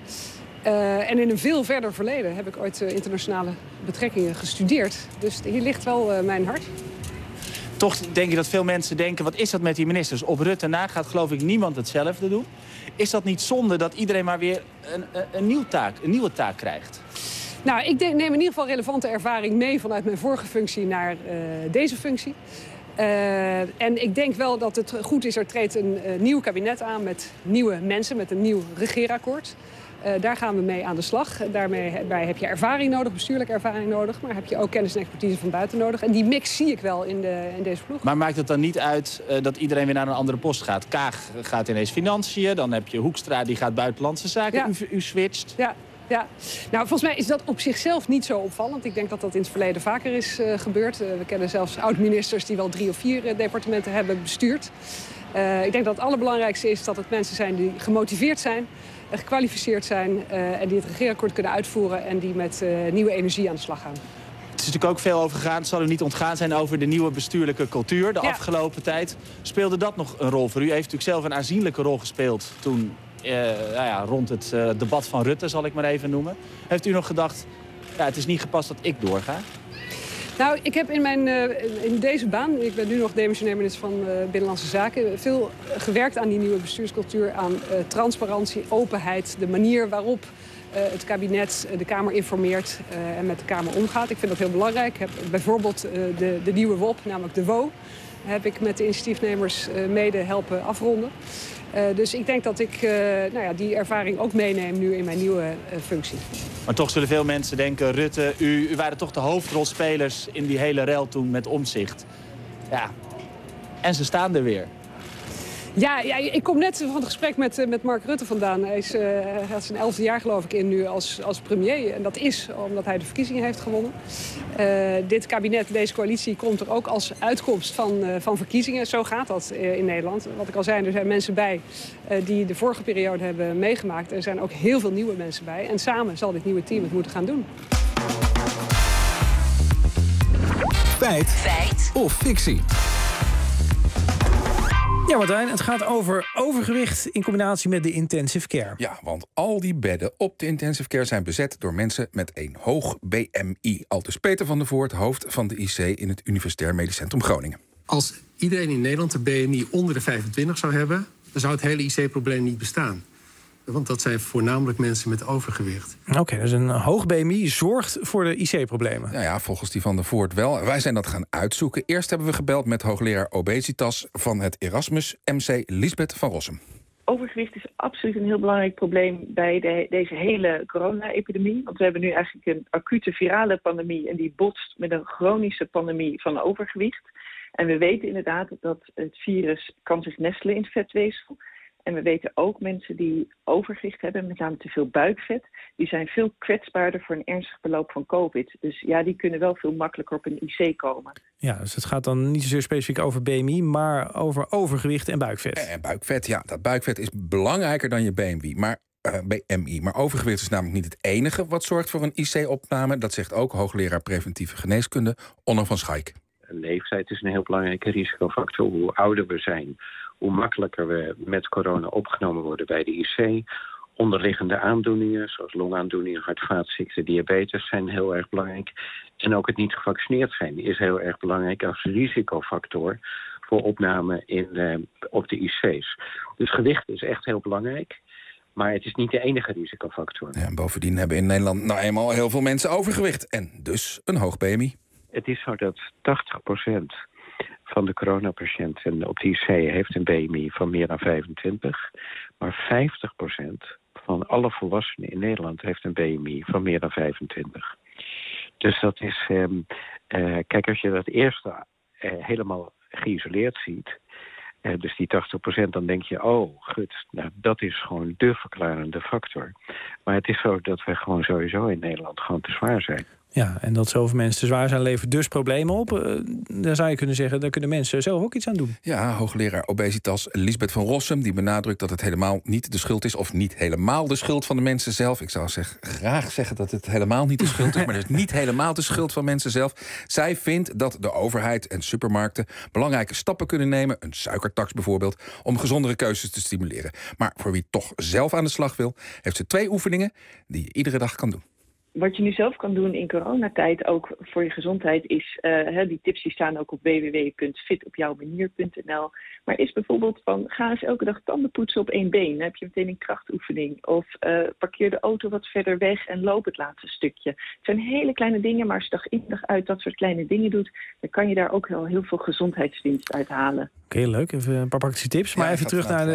En in een veel verder verleden heb ik ooit internationale betrekkingen gestudeerd. Dus hier ligt wel mijn hart. Toch denk je dat veel mensen denken, wat is dat met die ministers? Op Rutte na gaat geloof ik niemand hetzelfde doen. Is dat niet zonde dat iedereen maar weer een nieuwe taak krijgt? Nou, ik neem in ieder geval relevante ervaring mee vanuit mijn vorige functie naar deze functie. En ik denk wel dat het goed is, er treedt een nieuw kabinet aan met nieuwe mensen, met een nieuw regeerakkoord. Daar gaan we mee aan de slag. Daarbij heb je ervaring nodig, bestuurlijke ervaring nodig, maar heb je ook kennis en expertise van buiten nodig. En die mix zie ik wel in deze ploeg. Maar maakt het dan niet uit dat iedereen weer naar een andere post gaat? Kaag gaat ineens financiën, dan heb je Hoekstra die gaat buitenlandse zaken. Ja. U switcht. Ja, nou volgens mij is dat op zichzelf niet zo opvallend. Ik denk dat dat in het verleden vaker is gebeurd. We kennen zelfs oud-ministers die wel 3 of 4 departementen hebben bestuurd. Ik denk dat het allerbelangrijkste is dat het mensen zijn die gemotiveerd zijn, gekwalificeerd zijn en die het regeerakkoord kunnen uitvoeren en die met nieuwe energie aan de slag gaan. Het is natuurlijk ook veel over gegaan, het zal u niet ontgaan zijn, over de nieuwe bestuurlijke cultuur de afgelopen tijd. Speelde dat nog een rol voor u? U heeft natuurlijk zelf een aanzienlijke rol gespeeld toen rond het debat van Rutte, zal ik maar even noemen. Heeft u nog gedacht, het is niet gepast dat ik doorga? Nou, ik heb in deze baan, ik ben nu nog demissionair minister van Binnenlandse Zaken, veel gewerkt aan die nieuwe bestuurscultuur, aan transparantie, openheid, de manier waarop het kabinet de Kamer informeert en met de Kamer omgaat. Ik vind dat heel belangrijk. Ik heb bijvoorbeeld de nieuwe WOP, namelijk de WO, heb ik met de initiatiefnemers mede helpen afronden. Dus ik denk dat ik die ervaring ook meeneem nu in mijn nieuwe functie. Maar toch zullen veel mensen denken, Rutte, u waren toch de hoofdrolspelers in die hele rel toen met Omtzigt. Ja, en ze staan er weer. Ja, ik kom net van het gesprek met Mark Rutte vandaan. Hij gaat zijn 11e jaar geloof ik in nu als premier. En dat is omdat hij de verkiezingen heeft gewonnen. Dit kabinet, deze coalitie, komt er ook als uitkomst van verkiezingen. Zo gaat dat in Nederland. Wat ik al zei, er zijn mensen bij die de vorige periode hebben meegemaakt. Er zijn ook heel veel nieuwe mensen bij. En samen zal dit nieuwe team het moeten gaan doen. Feit of fictie? Ja, Martijn, het gaat over overgewicht in combinatie met de intensive care. Ja, want al die bedden op de intensive care zijn bezet door mensen met een hoog BMI. Aldus Peter van der Voort, hoofd van de IC in het Universitair Medisch Centrum Groningen. Als iedereen in Nederland de BMI onder de 25 zou hebben, dan zou het hele IC-probleem niet bestaan. Want dat zijn voornamelijk mensen met overgewicht. Oké, dus een hoog BMI zorgt voor de IC-problemen. Ja, volgens die van der Voort wel. Wij zijn dat gaan uitzoeken. Eerst hebben we gebeld met hoogleraar obesitas van het Erasmus MC, Liesbeth van Rossum. Overgewicht is absoluut een heel belangrijk probleem bij deze hele corona-epidemie. Want we hebben nu eigenlijk een acute virale pandemie en die botst met een chronische pandemie van overgewicht. En we weten inderdaad dat het virus kan zich nestelen in het vetweefsel. En we weten ook mensen die overgewicht hebben, met name te veel buikvet, die zijn veel kwetsbaarder voor een ernstig beloop van COVID. Dus ja, die kunnen wel veel makkelijker op een IC komen. Ja, dus het gaat dan niet zozeer specifiek over BMI, maar over overgewicht en buikvet. En buikvet, ja, dat buikvet is belangrijker dan je BMI. Maar overgewicht is namelijk niet het enige wat zorgt voor een IC-opname. Dat zegt ook hoogleraar preventieve geneeskunde Onno van Schaik. Leeftijd is een heel belangrijke risicofactor. Hoe ouder we zijn, hoe makkelijker we met corona opgenomen worden bij de IC. Onderliggende aandoeningen, zoals longaandoeningen, hart- en vaatziekten, diabetes, zijn heel erg belangrijk. En ook het niet gevaccineerd zijn is heel erg belangrijk als risicofactor voor opname op de IC's. Dus gewicht is echt heel belangrijk. Maar het is niet de enige risicofactor. Ja, bovendien hebben in Nederland nou eenmaal heel veel mensen overgewicht. En dus een hoog BMI. Het is zo dat 80% van de coronapatiënten op de IC heeft een BMI van meer dan 25. Maar 50% van alle volwassenen in Nederland heeft een BMI van meer dan 25. Dus dat is... kijk, als je dat eerste helemaal geïsoleerd ziet, dus die 80%, dan denk je, oh, gut, nou, dat is gewoon de verklarende factor. Maar het is zo dat we gewoon sowieso in Nederland gewoon te zwaar zijn. Ja, en dat zoveel mensen te zwaar zijn levert dus problemen op. Dan zou je kunnen zeggen, daar kunnen mensen zelf ook iets aan doen. Ja, hoogleraar obesitas Liesbeth van Rossum, die benadrukt dat het helemaal niet de schuld is, of niet helemaal de schuld van de mensen zelf. Ik zou graag zeggen dat het helemaal niet de schuld is, maar het is niet helemaal de schuld van mensen zelf. Zij vindt dat de overheid en supermarkten belangrijke stappen kunnen nemen, een suikertax bijvoorbeeld, om gezondere keuzes te stimuleren. Maar voor wie toch zelf aan de slag wil, heeft ze 2 oefeningen die je iedere dag kan doen. Wat je nu zelf kan doen in coronatijd, ook voor je gezondheid, is... die tips die staan ook op www.fitopjouwmanier.nl. Maar is bijvoorbeeld van, ga eens elke dag tanden poetsen op 1 been. Dan heb je meteen een krachtoefening. Of parkeer de auto wat verder weg en loop het laatste stukje. Het zijn hele kleine dingen, maar als je dag in dag uit dat soort kleine dingen doet, dan kan je daar ook wel heel veel gezondheidswinst uit halen. Oké, leuk. Even een paar praktische tips. Maar even terug naar de...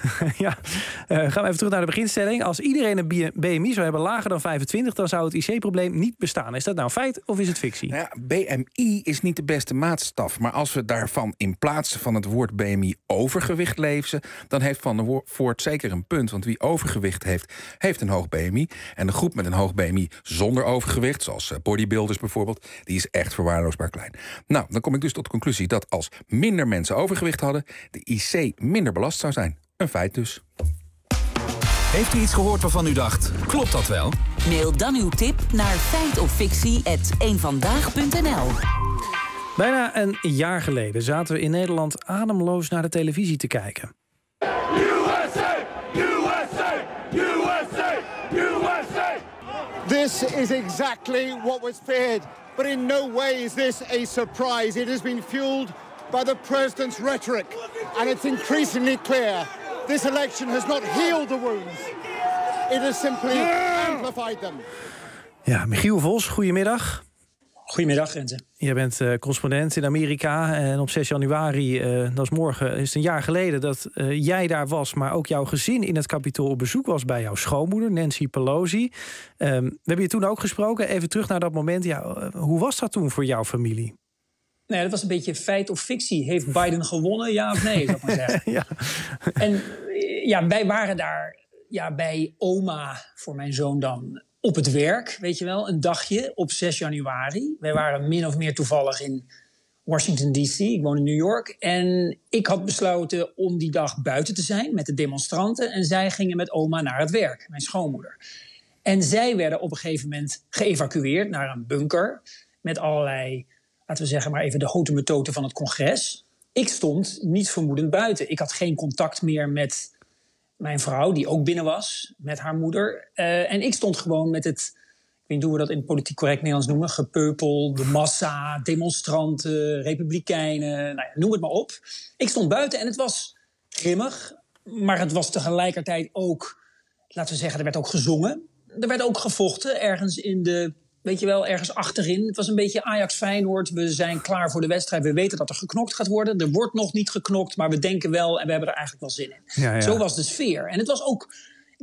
gaan we even terug naar de beginstelling. Als iedereen een BMI zou hebben lager dan 25... dan zou het IC-probleem niet bestaan. Is dat nou feit of is het fictie? Nou ja, BMI is niet de beste maatstaf. Maar als we daarvan in plaats van het woord BMI overgewicht lezen, dan heeft Van der Voort zeker een punt. Want wie overgewicht heeft, heeft een hoog BMI. En de groep met een hoog BMI zonder overgewicht, zoals bodybuilders bijvoorbeeld, die is echt verwaarloosbaar klein. Nou, dan kom ik dus tot de conclusie dat als minder mensen overgewicht hadden, de IC minder belast zou zijn. Een feit dus. Heeft u iets gehoord waarvan u dacht, klopt dat wel? Mail dan uw tip naar feitofffictie@eenvandaag.nl. Bijna een jaar geleden zaten we in Nederland ademloos naar de televisie te kijken. USA! USA! This is exactly what was feared, but in no way is this a surprise. It has been fueled by the president's rhetoric, and it's increasingly clear this election has not healed the wounds. It has simply amplified them. Ja, Michiel Vos, goedemiddag. Goedemiddag, Renze. Je bent correspondent in Amerika en op 6 januari, dat is morgen, is het een jaar geleden dat jij daar was, maar ook jouw gezin in het Capitool op bezoek was bij jouw schoonmoeder, Nancy Pelosi. We hebben je toen ook gesproken. Even terug naar dat moment. Ja, hoe was dat toen voor jouw familie? Nee, dat was een beetje feit of fictie. Heeft Biden gewonnen, ja of nee, zou ik maar zeggen. Ja. En ja, wij waren daar bij oma voor mijn zoon dan op het werk, weet je wel, een dagje op 6 januari. Wij waren min of meer toevallig in Washington D.C., ik woon in New York. En ik had besloten om die dag buiten te zijn met de demonstranten. En zij gingen met oma naar het werk, mijn schoonmoeder. En zij werden op een gegeven moment geëvacueerd naar een bunker met allerlei, laten we zeggen maar even de hotemetoten van het congres. Ik stond niet vermoedend buiten. Ik had geen contact meer met mijn vrouw, die ook binnen was, met haar moeder. En ik stond gewoon met het, ik weet niet hoe we dat in politiek correct Nederlands noemen, gepeupel, de massa, demonstranten, republikeinen, nou ja, noem het maar op. Ik stond buiten en het was grimmig, maar het was tegelijkertijd ook, laten we zeggen, er werd ook gezongen. Er werd ook gevochten, ergens in de, weet je wel, ergens achterin. Het was een beetje Ajax-Feyenoord. We zijn klaar voor de wedstrijd. We weten dat er geknokt gaat worden. Er wordt nog niet geknokt, maar we denken wel en we hebben er eigenlijk wel zin in. Ja. Zo was de sfeer. En het was ook,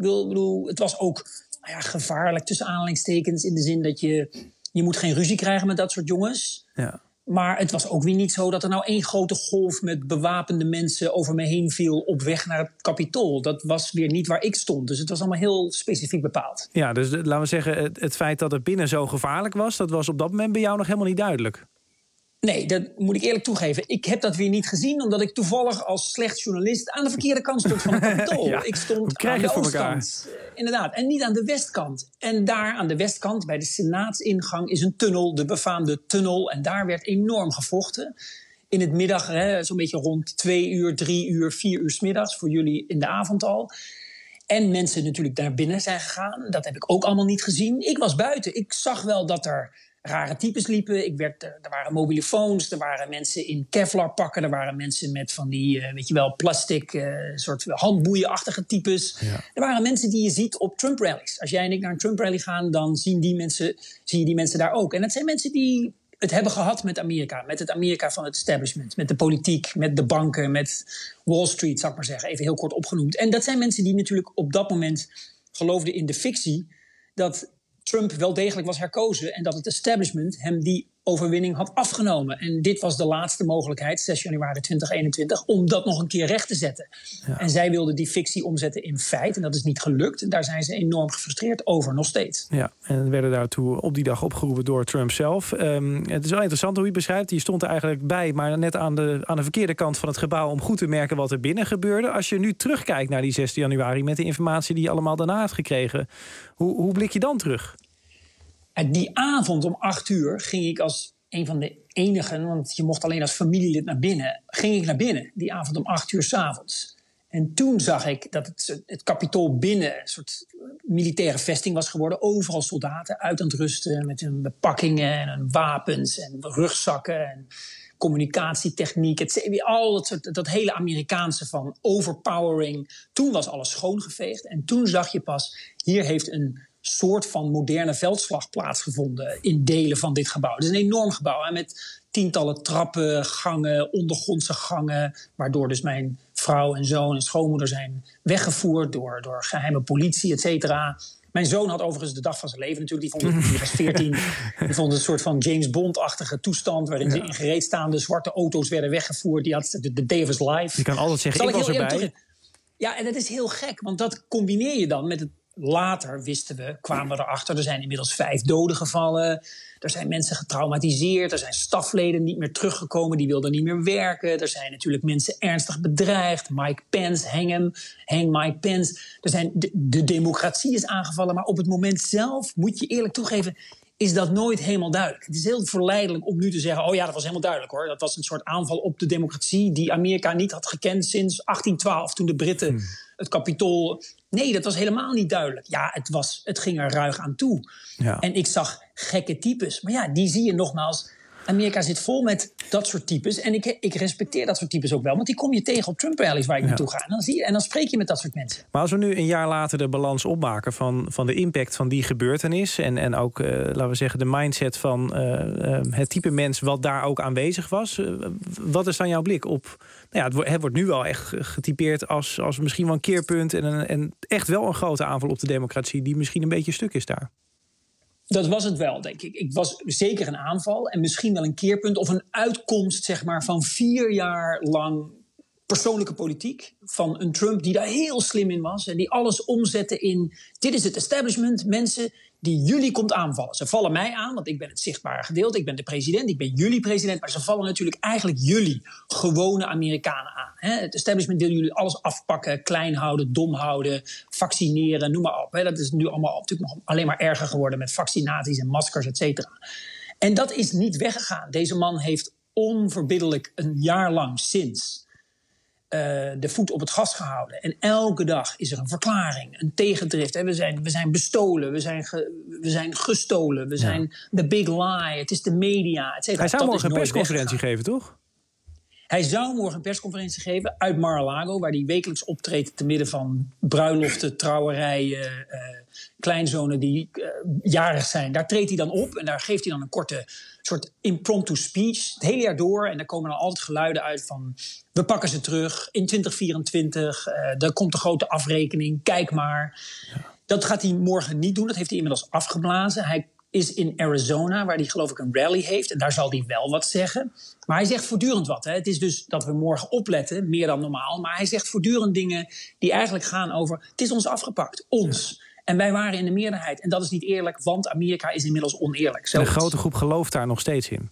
het was ook gevaarlijk tussen aanhalingstekens in de zin dat je moet geen ruzie krijgen met dat soort jongens. Ja. Maar het was ook weer niet zo dat er nou één grote golf met bewapende mensen over me heen viel op weg naar het Capitool. Dat was weer niet waar ik stond. Dus het was allemaal heel specifiek bepaald. Ja, dus laten we zeggen, het feit dat het binnen zo gevaarlijk was, dat was op dat moment bij jou nog helemaal niet duidelijk. Nee, dat moet ik eerlijk toegeven. Ik heb dat weer niet gezien, omdat ik toevallig als slecht journalist aan de verkeerde kant stond van het Capitool. Ja, ik stond aan de oostkant. Inderdaad, en niet aan de westkant. En daar aan de westkant, bij de senaatsingang, is een tunnel, de befaamde tunnel. En daar werd enorm gevochten. In het middag, zo'n beetje rond 2 uur, 3 uur, 4 uur 's middags. Voor jullie in de avond al. En mensen natuurlijk naar binnen zijn gegaan. Dat heb ik ook allemaal niet gezien. Ik was buiten. Ik zag wel dat er rare types liepen. Er waren mobielefoons, er waren mensen in Kevlar pakken, er waren mensen met van die, weet je wel, plastic soort handboeienachtige types. Ja. Er waren mensen die je ziet op Trump-rallies. Als jij en ik naar een Trump-rally gaan, dan zie je die mensen daar ook. En dat zijn mensen die het hebben gehad met Amerika. Met het Amerika van het establishment. Met de politiek, met de banken, met Wall Street, zou ik maar zeggen. Even heel kort opgenoemd. En dat zijn mensen die natuurlijk op dat moment geloofden in de fictie dat Trump wel degelijk was herkozen en dat het establishment hem die overwinning had afgenomen. En dit was de laatste mogelijkheid, 6 januari 2021, om dat nog een keer recht te zetten. Ja. En zij wilden die fictie omzetten in feit. En dat is niet gelukt. En daar zijn ze enorm gefrustreerd over, nog steeds. Ja, en werden daartoe op die dag opgeroepen door Trump zelf. Het is wel interessant hoe je het beschrijft. Je stond er eigenlijk bij, maar net aan de verkeerde kant van het gebouw om goed te merken wat er binnen gebeurde. Als je nu terugkijkt naar die 6 januari met de informatie die je allemaal daarna hebt gekregen, hoe blik je dan terug? Die avond om 8 uur ging ik als een van de enigen, want je mocht alleen als familielid naar binnen, ging ik naar binnen die avond om 8 uur 's avonds. En toen zag ik dat het Capitool binnen een soort militaire vesting was geworden. Overal soldaten uit aan het rusten met hun bepakkingen en hun wapens en rugzakken en communicatietechniek. Al dat hele Amerikaanse van overpowering. Toen was alles schoongeveegd en toen zag je pas, hier heeft een soort van moderne veldslag plaatsgevonden in delen van dit gebouw. Het is een enorm gebouw hè, met tientallen trappen, gangen, ondergrondse gangen, waardoor dus mijn vrouw en zoon en schoonmoeder zijn weggevoerd door geheime politie, et cetera. Mijn zoon had overigens de dag van zijn leven natuurlijk. Die was 14. Die vond het een soort van James Bond-achtige toestand, waarin ze in gereedstaande zwarte auto's werden weggevoerd. Die had de day of his life. Je kan altijd zeggen, ik was erbij. Ja, en dat is heel gek, want dat combineer je dan met het. Later kwamen we erachter, er zijn inmiddels 5 doden gevallen. Er zijn mensen getraumatiseerd. Er zijn stafleden niet meer teruggekomen, die wilden niet meer werken. Er zijn natuurlijk mensen ernstig bedreigd. Mike Pence, hang Mike Pence. De democratie is aangevallen, maar op het moment zelf, moet je eerlijk toegeven, is dat nooit helemaal duidelijk. Het is heel verleidelijk om nu te zeggen, oh ja, dat was helemaal duidelijk hoor. Dat was een soort aanval op de democratie die Amerika niet had gekend sinds 1812, toen de Britten het Capitool Nee, dat was helemaal niet duidelijk. Ja, het ging er ruig aan toe. Ja. En ik zag gekke types. Maar ja, die zie je nogmaals. Amerika zit vol met dat soort types. En ik respecteer dat soort types ook wel. Want die kom je tegen op Trump-rallies waar ik naartoe ga. En dan spreek je met dat soort mensen. Maar als we nu een jaar later de balans opmaken van de impact van die gebeurtenis... en ook, laten we zeggen, de mindset van het type mens wat daar ook aanwezig was... wat is dan jouw blik op... Nou ja, het wordt nu wel echt getypeerd als misschien wel een keerpunt... en echt wel een grote aanval op de democratie... die misschien een beetje stuk is daar. Dat was het wel, denk ik. Het was zeker een aanval en misschien wel een keerpunt... of een uitkomst, zeg maar, van 4 jaar lang persoonlijke politiek... van een Trump die daar heel slim in was... en die alles omzette in... dit is het establishment, mensen die jullie komt aanvallen. Ze vallen mij aan, want ik ben het zichtbare gedeelte. Ik ben de president, ik ben jullie president... maar ze vallen natuurlijk eigenlijk jullie gewone Amerikanen aan. Het establishment wil jullie alles afpakken... klein houden, dom houden, vaccineren, noem maar op. Dat is nu allemaal natuurlijk nog alleen maar erger geworden... met vaccinaties en maskers, et cetera. En dat is niet weggegaan. Deze man heeft onverbiddelijk een jaar lang sinds... de voet op het gas gehouden. En elke dag is er een verklaring, een tegendrift. We zijn bestolen, we zijn gestolen, we zijn the big lie, het is de media, et cetera. Hij zou morgen een persconferentie geven, toch? Hij zou morgen een persconferentie geven uit Mar-a-Lago... waar hij wekelijks optreedt te midden van bruiloften, trouwerijen... kleinzonen die jarig zijn. Daar treedt hij dan op en daar geeft hij dan een korte soort impromptu speech. Het hele jaar door. En daar komen dan altijd geluiden uit van... we pakken ze terug in 2024. Er komt de grote afrekening. Kijk maar. Ja. Dat gaat hij morgen niet doen. Dat heeft hij inmiddels afgeblazen. Hij is in Arizona, waar hij geloof ik een rally heeft. En daar zal hij wel wat zeggen. Maar hij zegt voortdurend wat. Hè. Het is dus dat we morgen opletten, meer dan normaal. Maar hij zegt voortdurend dingen die eigenlijk gaan over... het is ons afgepakt, ons. Ja. En wij waren in de meerderheid. En dat is niet eerlijk, want Amerika is inmiddels oneerlijk. En een grote groep gelooft daar nog steeds in.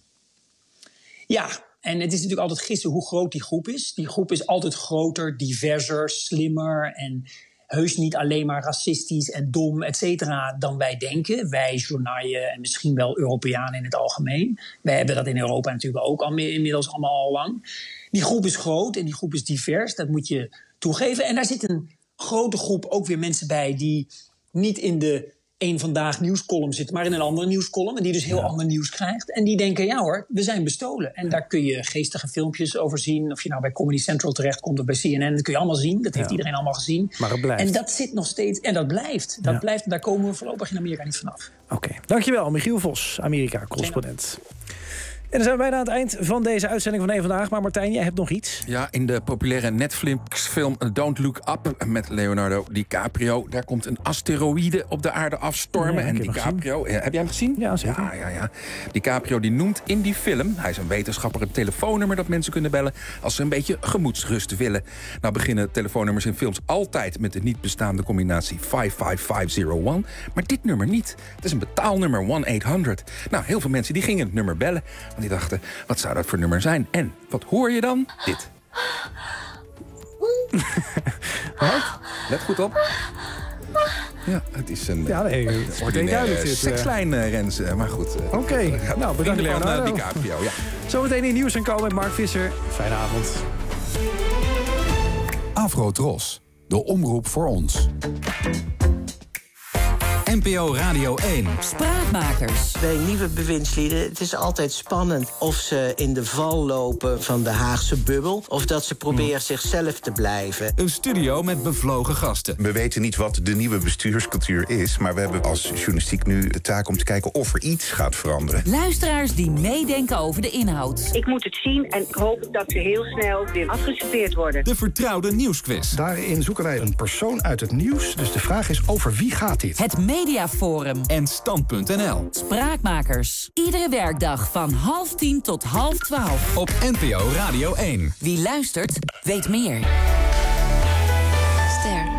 Ja, en het is natuurlijk altijd gissen hoe groot die groep is. Die groep is altijd groter, diverser, slimmer... en heus niet alleen maar racistisch en dom, et cetera, dan wij denken. Wij, journaaien en misschien wel Europeanen in het algemeen. Wij hebben dat in Europa natuurlijk ook inmiddels allemaal al lang. Die groep is groot en die groep is divers, dat moet je toegeven. En daar zit een grote groep ook weer mensen bij... die niet in de Eén Vandaag nieuwscolumn zit, maar in een andere nieuwscolumn... en die dus heel ander nieuws krijgt. En die denken, ja hoor, we zijn bestolen. En daar kun je geestige filmpjes over zien. Of je nou bij Comedy Central terechtkomt of bij CNN... dat kun je allemaal zien, dat heeft iedereen allemaal gezien. Maar het blijft. En dat zit nog steeds, en dat blijft. Dat blijft, en daar komen we voorlopig in Amerika niet vanaf. Oké, dankjewel, Michiel Vos, Amerika-correspondent. En dan zijn we bijna aan het eind van deze uitzending van Eén Vandaag. Maar Martijn, jij hebt nog iets. Ja, in de populaire Netflix-film Don't Look Up met Leonardo DiCaprio... daar komt een asteroïde op de aarde afstormen. Ja, en DiCaprio, heb jij hem gezien? Ja, zeker. Ja. DiCaprio die noemt in die film... hij is een wetenschapper, een telefoonnummer dat mensen kunnen bellen... als ze een beetje gemoedsrust willen. Nou beginnen telefoonnummers in films altijd... met de niet bestaande combinatie 55501. Maar dit nummer niet. Het is een betaalnummer, 1-800. Nou, heel veel mensen die gingen het nummer bellen... want die dachten, wat zou dat voor nummer zijn? En wat hoor je dan? Dit. Wat? Let goed op. Ja, het is een ordinaire sekslijn, Rens. Maar goed. Oké, nou bedankt Leonardo. DiCaprio, ja. Zometeen in Nieuws en Co met Mark Visser. Fijne avond. Afro-Tros, de omroep voor ons. NPO Radio 1. Spraakmakers. Bij nieuwe bewindslieden, het is altijd spannend of ze in de val lopen van de Haagse bubbel... of dat ze proberen zichzelf te blijven. Een studio met bevlogen gasten. We weten niet wat de nieuwe bestuurscultuur is... maar we hebben als journalistiek nu de taak om te kijken of er iets gaat veranderen. Luisteraars die meedenken over de inhoud. Ik moet het zien en ik hoop dat ze heel snel weer afgeserveerd worden. De vertrouwde nieuwsquiz. Daarin zoeken wij een persoon uit het nieuws. Dus de vraag is, over wie gaat dit? Het Mediaforum. En Stand.nl. Spraakmakers. Iedere werkdag van 11:30 tot 11:30. Op NPO Radio 1. Wie luistert, weet meer. Ster.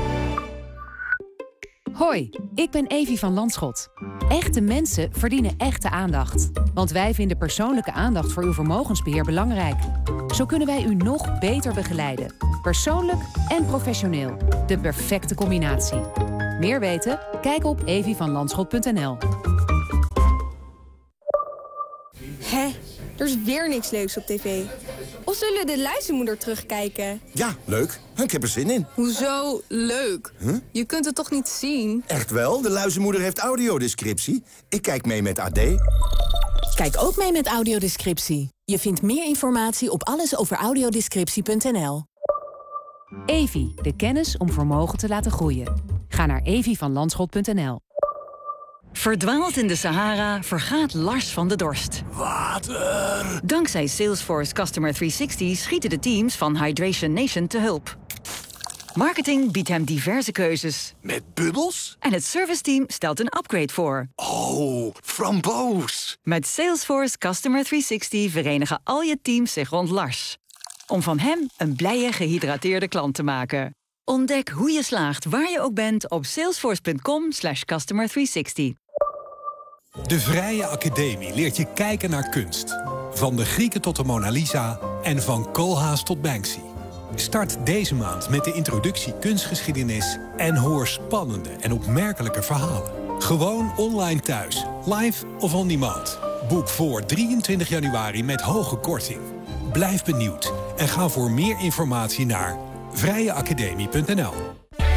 Hoi, ik ben Evie van Landschot. Echte mensen verdienen echte aandacht. Want wij vinden persoonlijke aandacht voor uw vermogensbeheer belangrijk. Zo kunnen wij u nog beter begeleiden. Persoonlijk en professioneel. De perfecte combinatie. Meer weten? Kijk op evievanlandschot.nl. Hè? Er is weer niks leuks op tv. Of zullen we de luizenmoeder terugkijken? Ja, leuk. Ik heb er zin in. Hoezo leuk? Huh? Je kunt het toch niet zien? Echt wel, de luizenmoeder heeft audiodescriptie. Ik kijk mee met AD. Kijk ook mee met audiodescriptie. Je vindt meer informatie op allesoveraudiodescriptie.nl. Evi, de kennis om vermogen te laten groeien. Ga naar evivanlandschot.nl. Verdwaald in de Sahara vergaat Lars van de dorst. Water! Dankzij Salesforce Customer 360 schieten de teams van Hydration Nation te hulp. Marketing biedt hem diverse keuzes. Met bubbels? En het serviceteam stelt een upgrade voor. Oh, framboos! Met Salesforce Customer 360 verenigen al je teams zich rond Lars. Om van hem een blije, gehydrateerde klant te maken. Ontdek hoe je slaagt waar je ook bent op salesforce.com/customer360. De Vrije Academie leert je kijken naar kunst. Van de Grieken tot de Mona Lisa en van Koolhaas tot Banksy. Start deze maand met de introductie kunstgeschiedenis en hoor spannende en opmerkelijke verhalen. Gewoon online thuis, live of on demand. Boek voor 23 januari met hoge korting. Blijf benieuwd en ga voor meer informatie naar vrijeacademie.nl.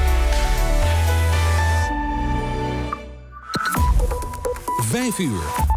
Vijf uur.